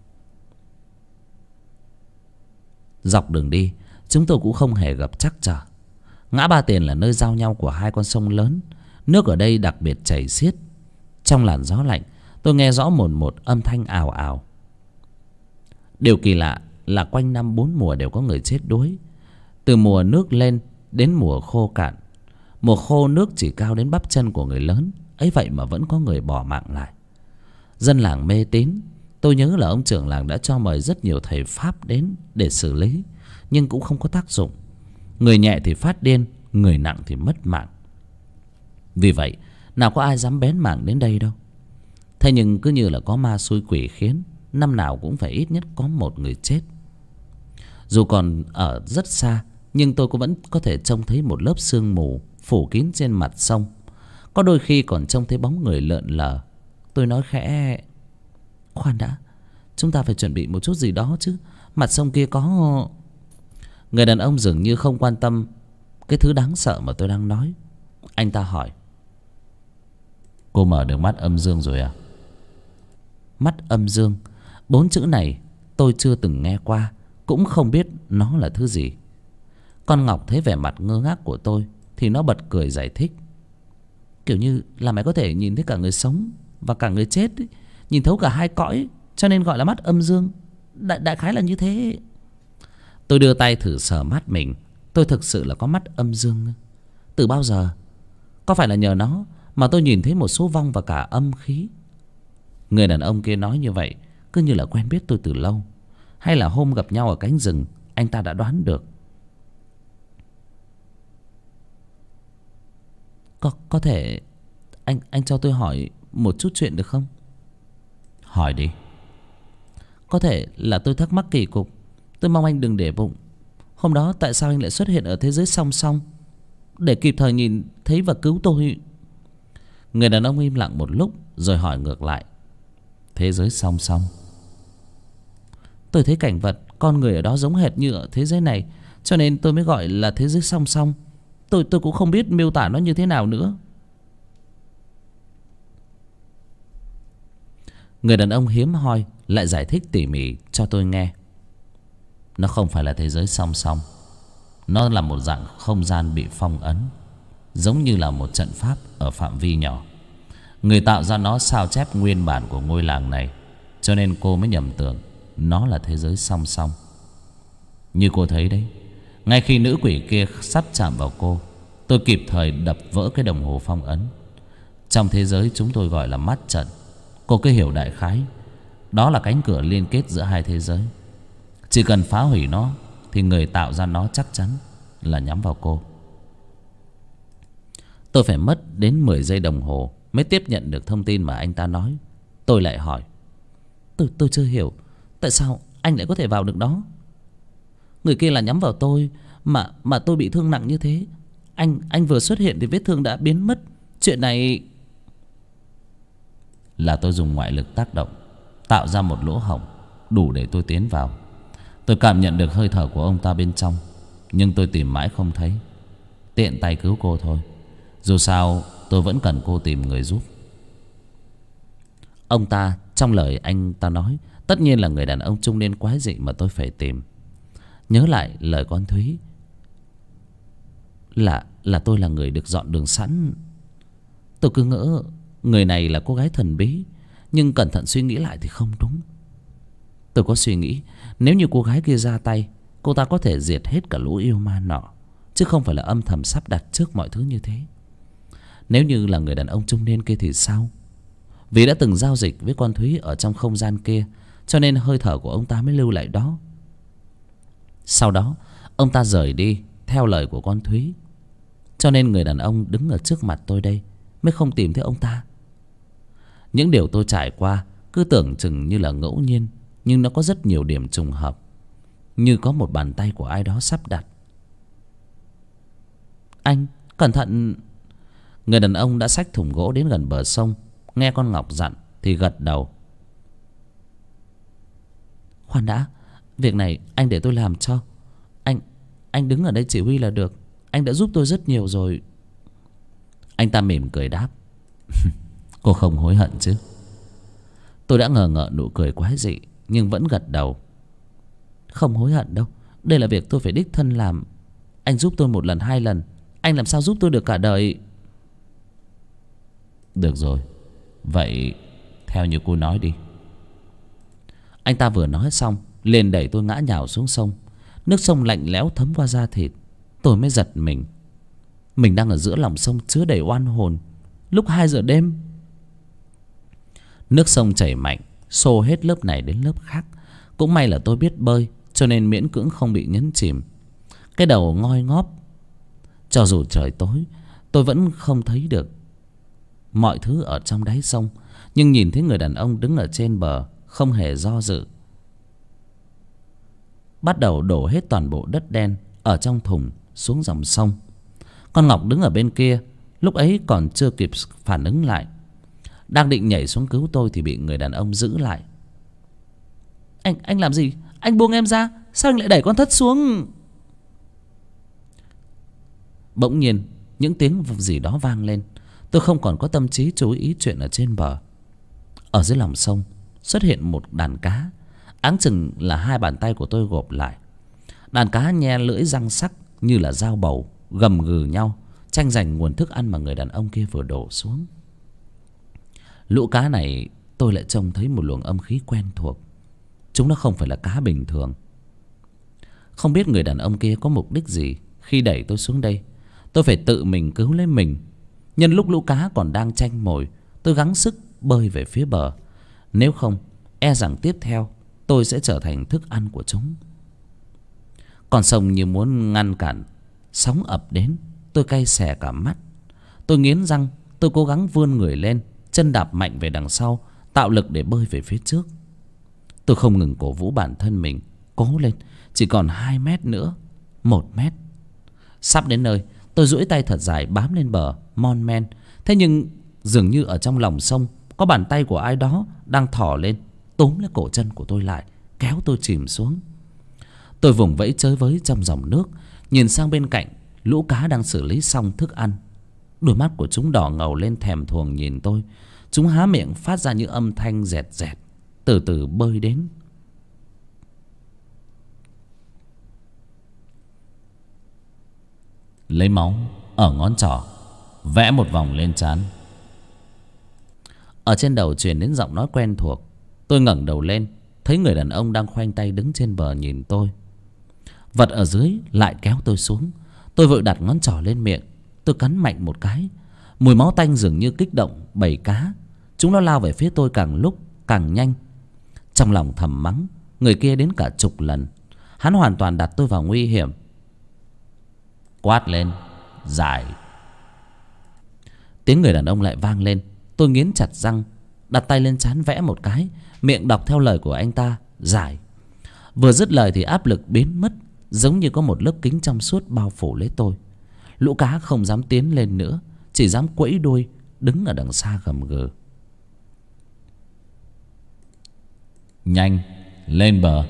Dọc đường đi, chúng tôi cũng không hề gặp trắc trở. Ngã Ba Tiền là nơi giao nhau của hai con sông lớn. Nước ở đây đặc biệt chảy xiết. Trong làn gió lạnh, tôi nghe rõ một âm thanh ào ào. Điều kỳ lạ là quanh năm 4 mùa đều có người chết đuối. Từ mùa nước lên đến mùa khô cạn. Mùa khô nước chỉ cao đến bắp chân của người lớn, ấy vậy mà vẫn có người bỏ mạng lại. Dân làng mê tín. Tôi nhớ là ông trưởng làng đã cho mời rất nhiều thầy pháp đến để xử lý, nhưng cũng không có tác dụng. Người nhẹ thì phát điên, người nặng thì mất mạng. Vì vậy nào có ai dám bén mảng đến đây đâu. Thế nhưng cứ như là có ma xui quỷ khiến, năm nào cũng phải ít nhất có một người chết. Dù còn ở rất xa, nhưng tôi cũng vẫn có thể trông thấy một lớp sương mù phủ kín trên mặt sông. Có đôi khi còn trông thấy bóng người lượn lờ. Tôi nói khẽ. Khoan đã, chúng ta phải chuẩn bị một chút gì đó chứ. Mặt sông kia có... Người đàn ông dường như không quan tâm cái thứ đáng sợ mà tôi đang nói. Anh ta hỏi. Cô mở được mắt âm dương rồi à? Mắt âm dương, 4 chữ này tôi chưa từng nghe qua, cũng không biết nó là thứ gì. Con Ngọc thấy vẻ mặt ngơ ngác của tôi thì nó bật cười giải thích. Kiểu như là mày có thể nhìn thấy cả người sống và cả người chết ấy. Nhìn thấu cả hai cõi, cho nên gọi là mắt âm dương. Đại khái là như thế. Tôi đưa tay thử sờ mắt mình. Tôi thực sự là có mắt âm dương. Từ bao giờ? Có phải là nhờ nó mà tôi nhìn thấy một số vong và cả âm khí? Người đàn ông kia nói như vậy cứ như là quen biết tôi từ lâu. Hay là hôm gặp nhau ở cánh rừng anh ta đã đoán được? Có thể anh cho tôi hỏi một chút chuyện được không? Hỏi đi. Có thể là tôi thắc mắc kỳ cục, tôi mong anh đừng để bụng. Hôm đó tại sao anh lại xuất hiện ở thế giới song song để kịp thời nhìn thấy và cứu tôi? Người đàn ông im lặng một lúc rồi hỏi ngược lại: thế giới song song? Tôi thấy cảnh vật, con người ở đó giống hệt như ở thế giới này, cho nên tôi mới gọi là thế giới song song. Tôi cũng không biết miêu tả nó như thế nào nữa. Người đàn ông hiếm hoi lại giải thích tỉ mỉ cho tôi nghe. Nó không phải là thế giới song song. Nó là một dạng không gian bị phong ấn, giống như là một trận pháp ở phạm vi nhỏ. Người tạo ra nó sao chép nguyên bản của ngôi làng này, cho nên cô mới nhầm tưởng nó là thế giới song song. Như cô thấy đấy, ngay khi nữ quỷ kia sắp chạm vào cô, tôi kịp thời đập vỡ cái đồng hồ phong ấn. Trong thế giới chúng tôi gọi là mắt trận. Cô cứ hiểu đại khái, đó là cánh cửa liên kết giữa hai thế giới. Chỉ cần phá hủy nó thì người tạo ra nó chắc chắn là nhắm vào cô. Tôi phải mất đến 10 giây đồng hồ mới tiếp nhận được thông tin mà anh ta nói. Tôi lại hỏi: Tôi chưa hiểu, tại sao anh lại có thể vào được đó? Người kia là nhắm vào tôi, mà tôi bị thương nặng như thế. Anh vừa xuất hiện thì vết thương đã biến mất. Chuyện này là tôi dùng ngoại lực tác động, tạo ra một lỗ hổng đủ để tôi tiến vào. Tôi cảm nhận được hơi thở của ông ta bên trong, nhưng tôi tìm mãi không thấy. Tiện tay cứu cô thôi. Dù sao tôi vẫn cần cô tìm người giúp. Ông ta, trong lời anh ta nói, tất nhiên là người đàn ông trung niên quái dị mà tôi phải tìm. Nhớ lại lời con Thúy, là tôi là người được dọn đường sẵn. Tôi cứ ngỡ người này là cô gái thần bí, nhưng cẩn thận suy nghĩ lại thì không đúng. Tôi có suy nghĩ, nếu như cô gái kia ra tay, cô ta có thể diệt hết cả lũ yêu ma nọ, chứ không phải là âm thầm sắp đặt trước mọi thứ như thế. Nếu như là người đàn ông trung niên kia thì sao? Vì đã từng giao dịch với con Thúy ở trong không gian kia, cho nên hơi thở của ông ta mới lưu lại đó. Sau đó ông ta rời đi theo lời của con Thúy, cho nên người đàn ông đứng ở trước mặt tôi đây mới không tìm thấy ông ta. Những điều tôi trải qua cứ tưởng chừng như là ngẫu nhiên, nhưng nó có rất nhiều điểm trùng hợp, như có một bàn tay của ai đó sắp đặt. Anh cẩn thận. Người đàn ông đã xách thùng gỗ đến gần bờ sông, nghe con Ngọc dặn thì gật đầu. Khoan đã, việc này anh để tôi làm cho. Anh đứng ở đây chỉ huy là được. Anh đã giúp tôi rất nhiều rồi. Anh ta mỉm cười đáp: cô không hối hận chứ? Tôi đã ngờ ngợ nụ cười quái dị, nhưng vẫn gật đầu. Không hối hận đâu. Đây là việc tôi phải đích thân làm. Anh giúp tôi một lần hai lần, anh làm sao giúp tôi được cả đời? Được rồi, vậy theo như cô nói đi. Anh ta vừa nói xong liền đẩy tôi ngã nhào xuống sông. Nước sông lạnh lẽo thấm qua da thịt. Tôi mới giật mình. Mình đang ở giữa lòng sông chứa đầy oan hồn, lúc 2 giờ đêm. Nước sông chảy mạnh, xô hết lớp này đến lớp khác. Cũng may là tôi biết bơi, cho nên miễn cưỡng không bị nhấn chìm. Cái đầu ngoi ngóp, cho dù trời tối tôi vẫn không thấy được mọi thứ ở trong đáy sông. Nhưng nhìn thấy người đàn ông đứng ở trên bờ, không hề do dự, bắt đầu đổ hết toàn bộ đất đen ở trong thùng xuống dòng sông. Con Ngọc đứng ở bên kia lúc ấy còn chưa kịp phản ứng lại, đang định nhảy xuống cứu tôi thì bị người đàn ông giữ lại. Anh làm gì? Anh buông em ra. Sao anh lại đẩy con Thất xuống? Bỗng nhiên những tiếng gì đó vang lên. Tôi không còn có tâm trí chú ý chuyện ở trên bờ. Ở dưới lòng sông xuất hiện một đàn cá, áng chừng là 2 bàn tay của tôi gộp lại. Đàn cá nhe lưỡi răng sắc như là dao bầu, gầm gừ nhau tranh giành nguồn thức ăn mà người đàn ông kia vừa đổ xuống. Lũ cá này tôi lại trông thấy một luồng âm khí quen thuộc. Chúng nó không phải là cá bình thường. Không biết người đàn ông kia có mục đích gì khi đẩy tôi xuống đây. Tôi phải tự mình cứu lấy mình. Nhân lúc lũ cá còn đang tranh mồi, tôi gắng sức bơi về phía bờ. Nếu không, e rằng tiếp theo tôi sẽ trở thành thức ăn của chúng. Con sông như muốn ngăn cản sóng ập đến. Tôi cay xè cả mắt. Tôi nghiến răng. Tôi cố gắng vươn người lên, chân đạp mạnh về đằng sau, tạo lực để bơi về phía trước. Tôi không ngừng cổ vũ bản thân mình. Cố lên, chỉ còn 2 mét nữa, 1 mét. Sắp đến nơi, tôi duỗi tay thật dài bám lên bờ mon men. Thế nhưng Dường như ở trong lòng sông có bàn tay của ai đó đang thò lên, túm lấy cổ chân của tôi lại, kéo tôi chìm xuống. Tôi vùng vẫy chới với trong dòng nước, nhìn sang bên cạnh. Lũ cá đang xử lý xong thức ăn. Đôi mắt của chúng đỏ ngầu lên thèm thuồng nhìn tôi. Chúng há miệng phát ra những âm thanh rẹt rẹt, từ từ bơi đến. Lấy máu ở ngón trỏ, vẽ một vòng lên trán. Ở trên đầu truyền đến giọng nói quen thuộc. Tôi ngẩng đầu lên, thấy người đàn ông đang khoanh tay đứng trên bờ nhìn tôi. Vật ở dưới lại kéo tôi xuống. Tôi vội đặt ngón trỏ lên miệng. Tôi cắn mạnh một cái. Mùi máu tanh dường như kích động bầy cá. Chúng nó lao về phía tôi càng lúc càng nhanh. Trong lòng thầm mắng, người kia đến cả chục lần. Hắn hoàn toàn đặt tôi vào nguy hiểm. Quát lên, giải. Tiếng người đàn ông lại vang lên. Tôi nghiến chặt răng, đặt tay lên trán vẽ một cái, miệng đọc theo lời của anh ta, giải. Vừa dứt lời thì áp lực biến mất, giống như có một lớp kính trong suốt bao phủ lấy tôi. Lũ cá không dám tiến lên nữa, chỉ dám quẫy đuôi đứng ở đằng xa gầm gừ. Nhanh, lên bờ.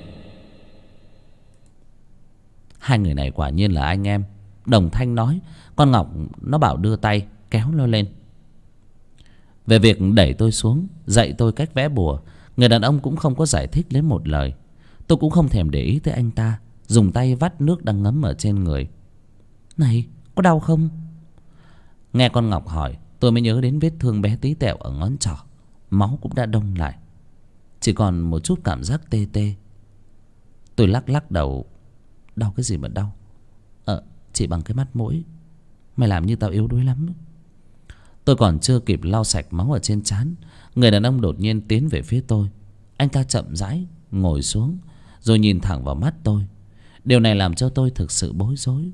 Hai người này quả nhiên là anh em. Đồng thanh nói. Con Ngọc nó bảo đưa tay kéo nó lên. Về việc đẩy tôi xuống, dạy tôi cách vẽ bùa, người đàn ông cũng không có giải thích lấy một lời. Tôi cũng không thèm để ý tới anh ta, dùng tay vắt nước đang ngấm ở trên người. Này, có đau không? Nghe con Ngọc hỏi, tôi mới nhớ đến vết thương bé tí tẹo ở ngón trỏ. Máu cũng đã đông lại, chỉ còn một chút cảm giác tê tê. Tôi lắc đầu. Đau cái gì mà đau? Chỉ bằng cái mắt mũi. Mày làm như tao yếu đuối lắm. Tôi còn chưa kịp lau sạch máu ở trên trán, người đàn ông đột nhiên tiến về phía tôi. Anh ta chậm rãi ngồi xuống, rồi nhìn thẳng vào mắt tôi. Điều này làm cho tôi thực sự bối rối.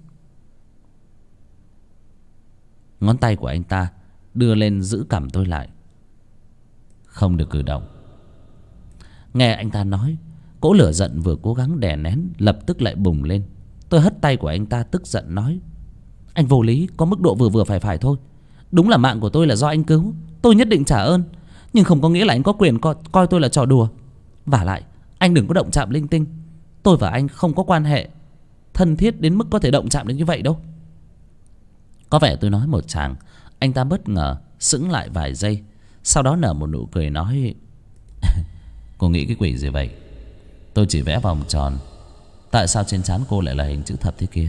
Ngón tay của anh ta đưa lên giữ cằm tôi lại. Không được cử động. Nghe anh ta nói, cỗ lửa giận vừa cố gắng đè nén lập tức lại bùng lên. Tôi hất tay của anh ta tức giận nói: Anh vô lý, có mức độ vừa vừa phải thôi. Đúng là mạng của tôi là do anh cứu, tôi nhất định trả ơn. Nhưng không có nghĩa là anh có quyền coi tôi là trò đùa. Vả lại, anh đừng có động chạm linh tinh. Tôi và anh không có quan hệ thân thiết đến mức có thể động chạm đến như vậy đâu. Có vẻ tôi nói một tràng, anh ta bất ngờ sững lại vài giây, sau đó nở một nụ cười nói: Cô nghĩ cái quỷ gì vậy? Tôi chỉ vẽ vòng tròn, tại sao trên trán cô lại là hình chữ thập thế kia?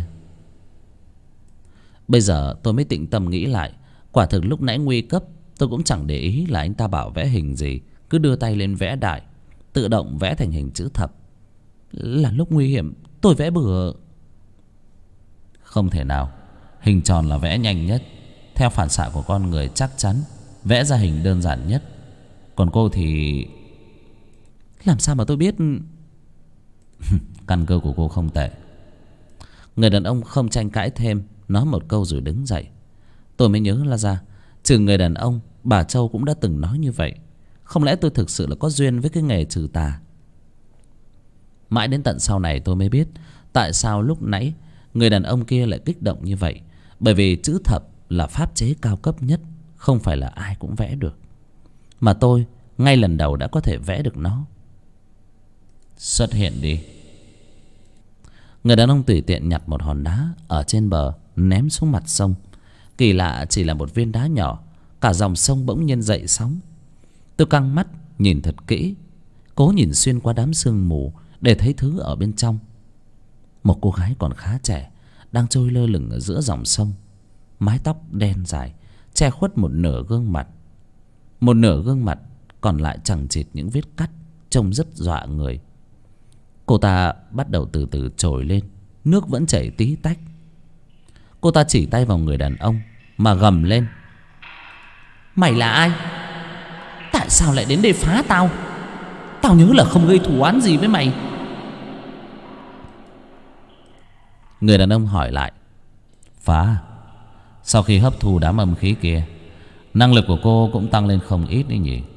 Bây giờ tôi mới tĩnh tâm nghĩ lại, quả thực lúc nãy nguy cấp tôi cũng chẳng để ý là anh ta bảo vẽ hình gì, cứ đưa tay lên vẽ đại, tự động vẽ thành hình chữ thập. Là lúc nguy hiểm tôi vẽ bừa. Không thể nào, hình tròn là vẽ nhanh nhất. Theo phản xạ của con người chắc chắn vẽ ra hình đơn giản nhất. Còn cô thì... Làm sao mà tôi biết? Căn cơ của cô không tệ. Người đàn ông không tranh cãi thêm, nói một câu rồi đứng dậy. Tôi mới nhớ ra, trừ người đàn ông, bà Châu cũng đã từng nói như vậy. Không lẽ tôi thực sự là có duyên với cái nghề trừ tà? Mãi đến tận sau này tôi mới biết tại sao lúc nãy người đàn ông kia lại kích động như vậy. Bởi vì chữ thập là pháp chế cao cấp nhất, không phải là ai cũng vẽ được. Mà tôi ngay lần đầu đã có thể vẽ được nó. Xuất hiện đi. Người đàn ông tùy tiện nhặt một hòn đá ở trên bờ ném xuống mặt sông. Kỳ lạ, chỉ là một viên đá nhỏ, cả dòng sông bỗng nhiên dậy sóng. Tôi căng mắt nhìn thật kỹ, cố nhìn xuyên qua đám sương mù để thấy thứ ở bên trong. Một cô gái còn khá trẻ đang trôi lơ lửng ở giữa dòng sông. Mái tóc đen dài che khuất một nửa gương mặt. Một nửa gương mặt còn lại chằng chịt những vết cắt, trông rất dọa người. Cô ta bắt đầu từ từ trồi lên, nước vẫn chảy tí tách. Cô ta chỉ tay vào người đàn ông mà gầm lên: Mày là ai? Tại sao lại đến đây phá tao? Tao nhớ là không gây thù oán gì với mày. Người đàn ông hỏi lại: Phá? Sau khi hấp thu đám âm khí kia, năng lực của cô cũng tăng lên không ít đấy nhỉ?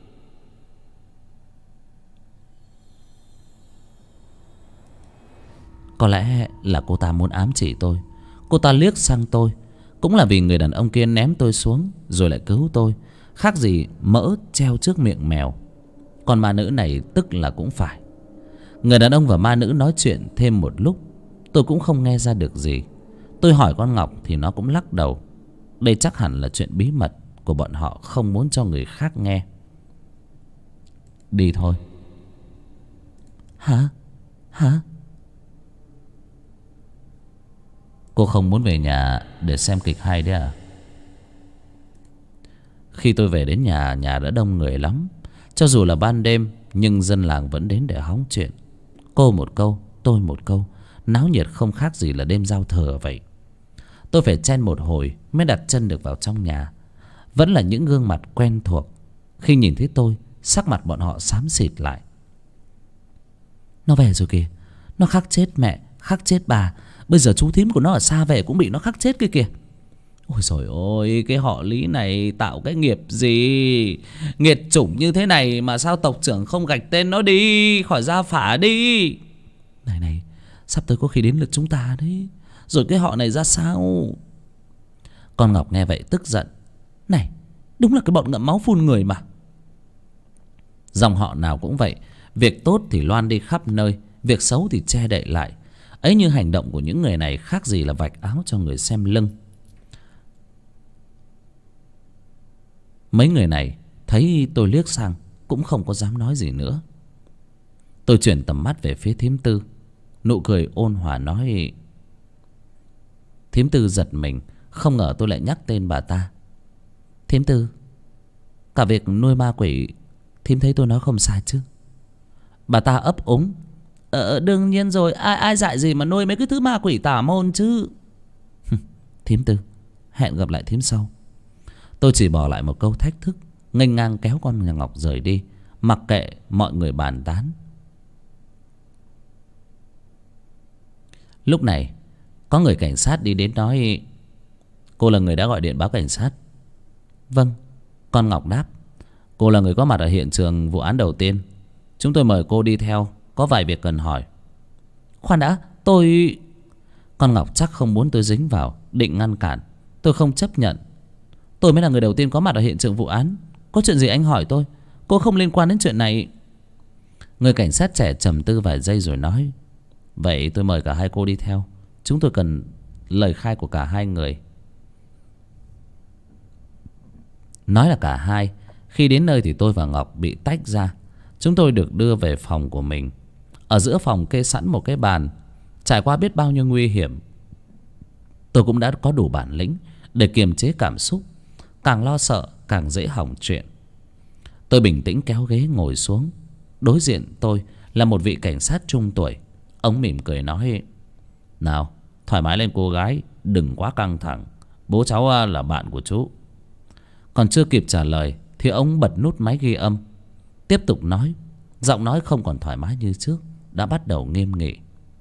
Có lẽ là cô ta muốn ám chỉ tôi. Cô ta liếc sang tôi, cũng là vì người đàn ông kia ném tôi xuống rồi lại cứu tôi, khác gì mỡ treo trước miệng mèo. Còn ma nữ này tức là cũng phải. Người đàn ông và ma nữ nói chuyện thêm một lúc, tôi cũng không nghe ra được gì. Tôi hỏi con Ngọc thì nó cũng lắc đầu. Đây chắc hẳn là chuyện bí mật của bọn họ, không muốn cho người khác nghe. Đi thôi. Hả? Hả? Cô không muốn về nhà để xem kịch hay đấy à? Khi tôi về đến nhà, nhà đã đông người lắm. Cho dù là ban đêm nhưng dân làng vẫn đến để hóng chuyện. Cô một câu, tôi một câu, náo nhiệt không khác gì là đêm giao thừa vậy. Tôi phải chen một hồi mới đặt chân được vào trong nhà. Vẫn là những gương mặt quen thuộc. Khi nhìn thấy tôi, sắc mặt bọn họ xám xịt lại. Nó về rồi kìa. Nó khắc chết mẹ, khắc chết bà. Bây giờ chú thím của nó ở xa về cũng bị nó khắc chết kia kìa. Ôi trời ơi, cái họ Lý này tạo cái nghiệp gì? Nghiệt chủng như thế này mà sao tộc trưởng không gạch tên nó đi khỏi gia phả đi? Này này, sắp tới có khi đến lượt chúng ta đấy. Rồi cái họ này ra sao? Con Ngọc nghe vậy tức giận. Này, đúng là cái bọn ngậm máu phun người mà. Dòng họ nào cũng vậy. Việc tốt thì loan đi khắp nơi, việc xấu thì che đậy lại. Ấy như hành động của những người này khác gì là vạch áo cho người xem lưng. Mấy người này thấy tôi liếc sang cũng không có dám nói gì nữa. Tôi chuyển tầm mắt về phía thím Tư. Nụ cười ôn hòa nói. Thím Tư giật mình, không ngờ tôi lại nhắc tên bà ta. Thím Tư, cả việc nuôi ma quỷ, thím thấy tôi nói không sai chứ? Bà ta ấp úng. Đương nhiên rồi, ai dạy gì mà nuôi mấy cái thứ ma quỷ tà môn chứ. Thím Tư, hẹn gặp lại thím sau. Tôi chỉ bỏ lại một câu thách thức, nghênh ngang kéo con nhà Ngọc rời đi, mặc kệ mọi người bàn tán. Lúc này có người cảnh sát đi đến nói. Cô là người đã gọi điện báo cảnh sát? Vâng. Con Ngọc đáp. Cô là người có mặt ở hiện trường vụ án đầu tiên. Chúng tôi mời cô đi theo, có vài việc cần hỏi. Khoan đã, tôi... Con Ngọc chắc không muốn tôi dính vào, định ngăn cản. Tôi không chấp nhận. Tôi mới là người đầu tiên có mặt ở hiện trường vụ án. Có chuyện gì anh hỏi tôi, cô không liên quan đến chuyện này. Người cảnh sát trẻ trầm tư vài giây rồi nói. Vậy tôi mời cả hai cô đi theo. Chúng tôi cần lời khai của cả hai người. Nói là cả hai. Khi đến nơi thì tôi và Ngọc bị tách ra. Chúng tôi được đưa về phòng của mình. Ở giữa phòng kê sẵn một cái bàn. Trải qua biết bao nhiêu nguy hiểm, tôi cũng đã có đủ bản lĩnh để kiềm chế cảm xúc. Càng lo sợ càng dễ hỏng chuyện. Tôi bình tĩnh kéo ghế ngồi xuống. Đối diện tôi là một vị cảnh sát trung tuổi. Ông mỉm cười nói. Nào, thoải mái lên cô gái, đừng quá căng thẳng. Bố cháu là bạn của chú. Còn chưa kịp trả lời thì ông bật nút máy ghi âm, tiếp tục nói. Giọng nói không còn thoải mái như trước, đã bắt đầu nghiêm nghị.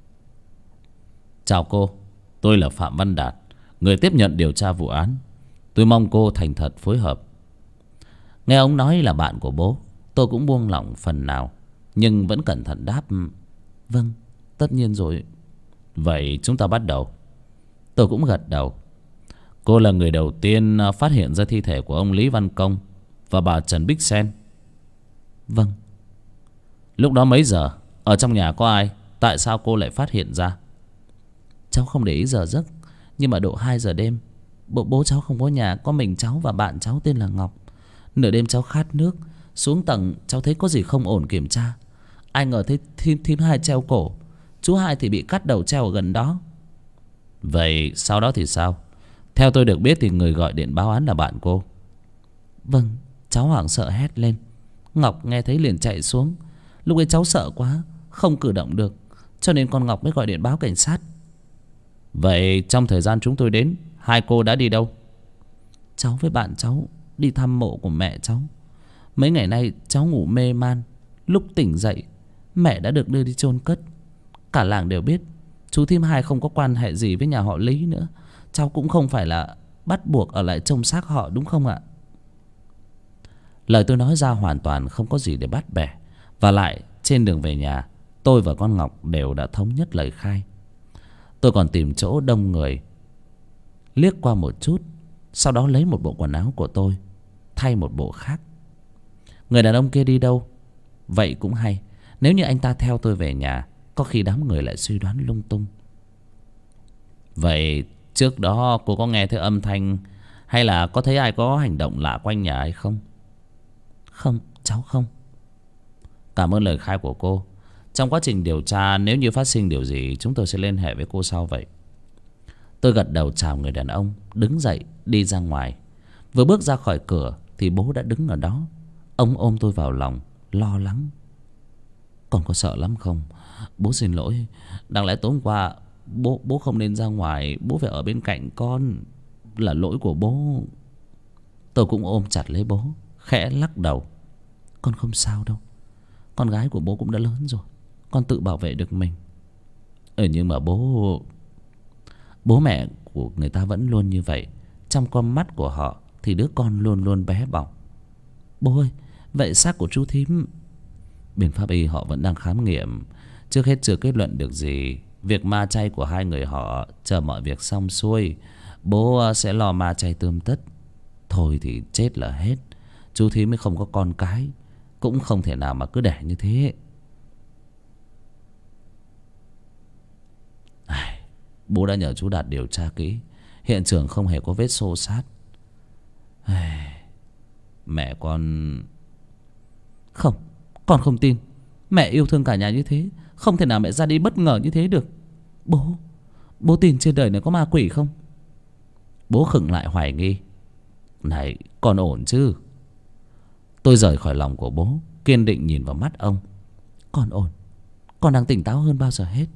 Chào cô, tôi là Phạm Văn Đạt, người tiếp nhận điều tra vụ án. Tôi mong cô thành thật phối hợp. Nghe ông nói là bạn của bố, tôi cũng buông lỏng phần nào, nhưng vẫn cẩn thận đáp. Vâng, tất nhiên rồi. Vậy chúng ta bắt đầu. Tôi cũng gật đầu. Cô là người đầu tiên phát hiện ra thi thể của ông Lý Văn Công và bà Trần Bích Sen. Vâng. Lúc đó mấy giờ? Ở trong nhà có ai? Tại sao cô lại phát hiện ra? Cháu không để ý giờ giấc, nhưng mà độ 2 giờ đêm, bố cháu không có nhà, có mình cháu và bạn cháu tên là Ngọc. Nửa đêm cháu khát nước, xuống tầng cháu thấy có gì không ổn kiểm tra. Ai ngờ thấy thím Hai treo cổ, chú Hai thì bị cắt đầu treo ở gần đó. Vậy sau đó thì sao? Theo tôi được biết thì người gọi điện báo án là bạn cô. Vâng, cháu hoảng sợ hét lên. Ngọc nghe thấy liền chạy xuống. Lúc ấy cháu sợ quá, không cử động được, cho nên con Ngọc mới gọi điện báo cảnh sát. Vậy trong thời gian chúng tôi đến, hai cô đã đi đâu? Cháu với bạn cháu đi thăm mộ của mẹ cháu. Mấy ngày nay cháu ngủ mê man, lúc tỉnh dậy mẹ đã được đưa đi chôn cất. Cả làng đều biết chú thím Hai không có quan hệ gì với nhà họ Lý nữa. Cháu cũng không phải là bắt buộc ở lại trông xác họ, đúng không ạ? Lời tôi nói ra hoàn toàn không có gì để bắt bẻ. Và lại trên đường về nhà, tôi và con Ngọc đều đã thống nhất lời khai. Tôi còn tìm chỗ đông người, liếc qua một chút, sau đó lấy một bộ quần áo của tôi, thay một bộ khác. Người đàn ông kia đi đâu? Vậy cũng hay. Nếu như anh ta theo tôi về nhà, có khi đám người lại suy đoán lung tung. Vậy trước đó cô có nghe thấy âm thanh hay là có thấy ai có hành động lạ quanh nhà hay không? Không, cháu không. Cảm ơn lời khai của cô. Trong quá trình điều tra, nếu như phát sinh điều gì, chúng tôi sẽ liên hệ với cô sau vậy. Tôi gật đầu chào người đàn ông, đứng dậy đi ra ngoài. Vừa bước ra khỏi cửa thì bố đã đứng ở đó. Ông ôm tôi vào lòng, lo lắng. Con có sợ lắm không? Bố xin lỗi. Đáng lẽ tối hôm qua bố không nên ra ngoài, bố phải ở bên cạnh con. Là lỗi của bố. Tôi cũng ôm chặt lấy bố, khẽ lắc đầu. Con không sao đâu. Con gái của bố cũng đã lớn rồi, con tự bảo vệ được mình. Nhưng mà bố mẹ của người ta vẫn luôn như vậy. Trong con mắt của họ thì đứa con luôn luôn bé bỏng. Bố ơi, vậy xác của chú thím? Bên pháp y họ vẫn đang khám nghiệm, trước hết chưa kết luận được gì. Việc ma chay của hai người họ, chờ mọi việc xong xuôi, bố sẽ lo ma chay tươm tất. Thôi thì chết là hết. Chú thím mới không có con cái, cũng không thể nào mà cứ để như thế. Bố đã nhờ chú Đạt điều tra kỹ, hiện trường không hề có vết xô xát. Mẹ con... Không, con không tin. Mẹ yêu thương cả nhà như thế, không thể nào mẹ ra đi bất ngờ như thế được. Bố tin trên đời này có ma quỷ không? Bố khựng lại hoài nghi. Này, con ổn chứ? Tôi rời khỏi lòng của bố, kiên định nhìn vào mắt ông. Con ổn. Con đang tỉnh táo hơn bao giờ hết.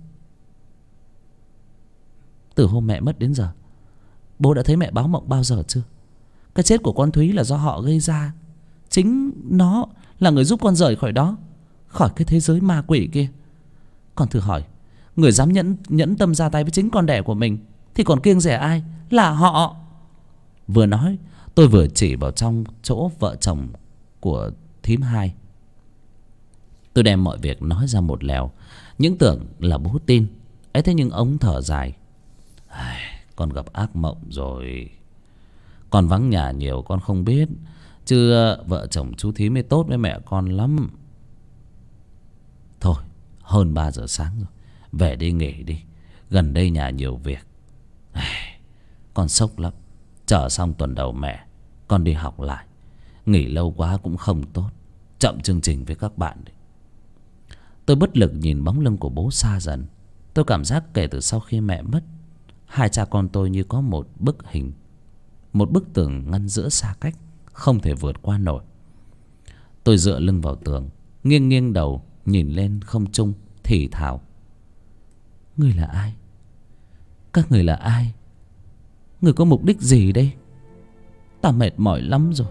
Từ hôm mẹ mất đến giờ, bố đã thấy mẹ báo mộng bao giờ chưa? Cái chết của con Thúy là do họ gây ra. Chính nó là người giúp con rời khỏi đó, khỏi cái thế giới ma quỷ kia. Con thử hỏi, người dám nhẫn tâm ra tay với chính con đẻ của mình thì còn kiêng dè ai? Là họ. Vừa nói, tôi vừa chỉ vào trong chỗ vợ chồng của thím hai. Tôi đem mọi việc nói ra một lèo, những tưởng là bố tin ấy. Thế nhưng ông thở dài. Con gặp ác mộng rồi. Con vắng nhà nhiều con không biết, chứ vợ chồng chú thím mới tốt với mẹ con lắm. Thôi, hơn 3 giờ sáng rồi, về đi nghỉ đi. Gần đây nhà nhiều việc. Con sốc lắm. Chờ xong tuần đầu mẹ, con đi học lại. Nghỉ lâu quá cũng không tốt, chậm chương trình với các bạn đấy. Tôi bất lực nhìn bóng lưng của bố xa dần. Tôi cảm giác kể từ sau khi mẹ mất, hai cha con tôi như có một bức hình, một bức tường ngăn giữa xa cách, không thể vượt qua nổi. Tôi dựa lưng vào tường, nghiêng nghiêng đầu nhìn lên không trung, thì thào. Người là ai? Các người là ai? Người có mục đích gì đây? Ta mệt mỏi lắm rồi.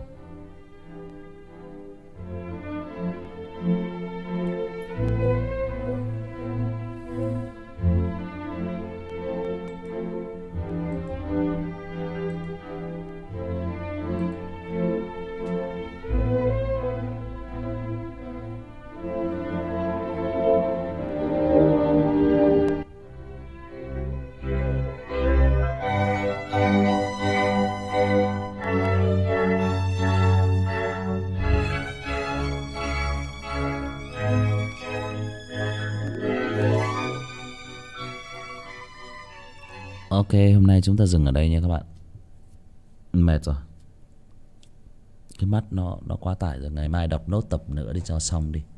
Ok, hôm nay chúng ta dừng ở đây nha các bạn. Mệt rồi, cái mắt nó quá tải rồi. Ngày mai đọc nốt tập nữa đi cho xong đi.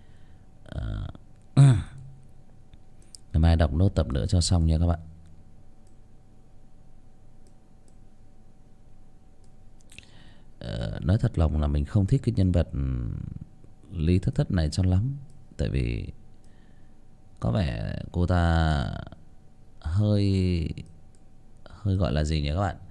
Ngày mai đọc nốt tập nữa cho xong nha các bạn. Nói thật lòng là mình không thích cái nhân vật Lý Thất Thất này cho lắm. Tại vì có vẻ cô ta hơi gọi là gì nhỉ các bạn?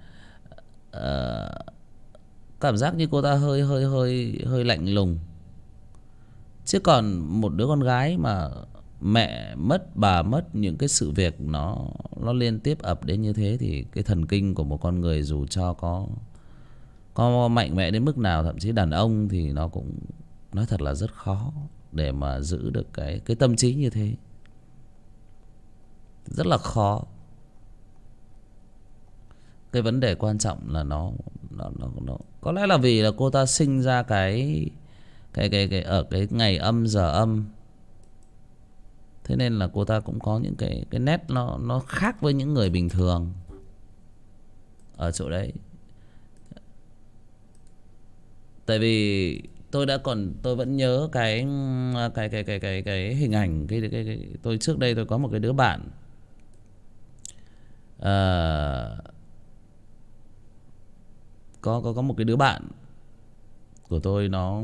Cảm giác như cô ta hơi lạnh lùng. Chứ còn một đứa con gái mà mẹ mất, bà mất, những cái sự việc nó liên tiếp ập đến như thế thì cái thần kinh của một con người dù cho có mạnh mẽ đến mức nào, thậm chí đàn ông thì nó cũng nói thật là rất khó để mà giữ được cái tâm trí như thế. Rất là khó. cái vấn đề quan trọng là nó có lẽ là vì là cô ta sinh ra cái ở cái ngày âm giờ âm, thế nên là cô ta cũng có những cái nét nó khác với những người bình thường ở chỗ đấy. Tại vì tôi vẫn nhớ cái hình ảnh tôi trước đây tôi có một cái đứa bạn có một cái đứa bạn của tôi, nó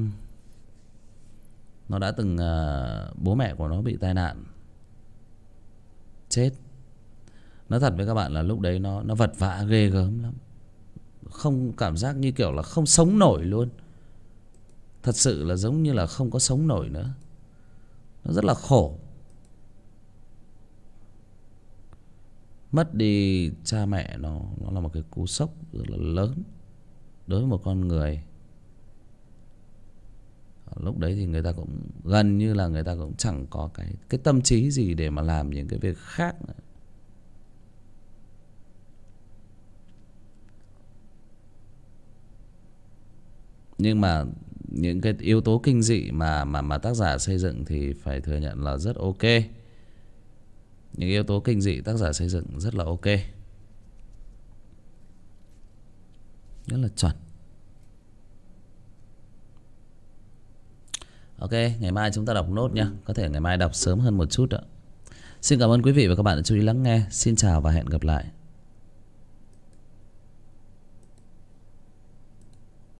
đã từng bố mẹ của nó bị tai nạn chết. Nói thật với các bạn là lúc đấy nó vật vã ghê gớm lắm, không cảm giác như kiểu là không sống nổi luôn. Thật sự là giống như là không có sống nổi nữa. Nó rất là khổ. Mất đi cha mẹ nó là một cái cú sốc rất là lớn đối với một con người. Lúc đấy thì người ta cũng gần như là người ta cũng chẳng có cái tâm trí gì để mà làm những cái việc khác nữa. Nhưng mà những cái yếu tố kinh dị mà tác giả xây dựng thì phải thừa nhận là rất ok. Những yếu tố kinh dị tác giả xây dựng rất là ok, rất là chuẩn. Ok, ngày mai chúng ta đọc nốt nhé. Có thể ngày mai đọc sớm hơn một chút ạ. Xin cảm ơn quý vị và các bạn đã chú ý lắng nghe. Xin chào và hẹn gặp lại.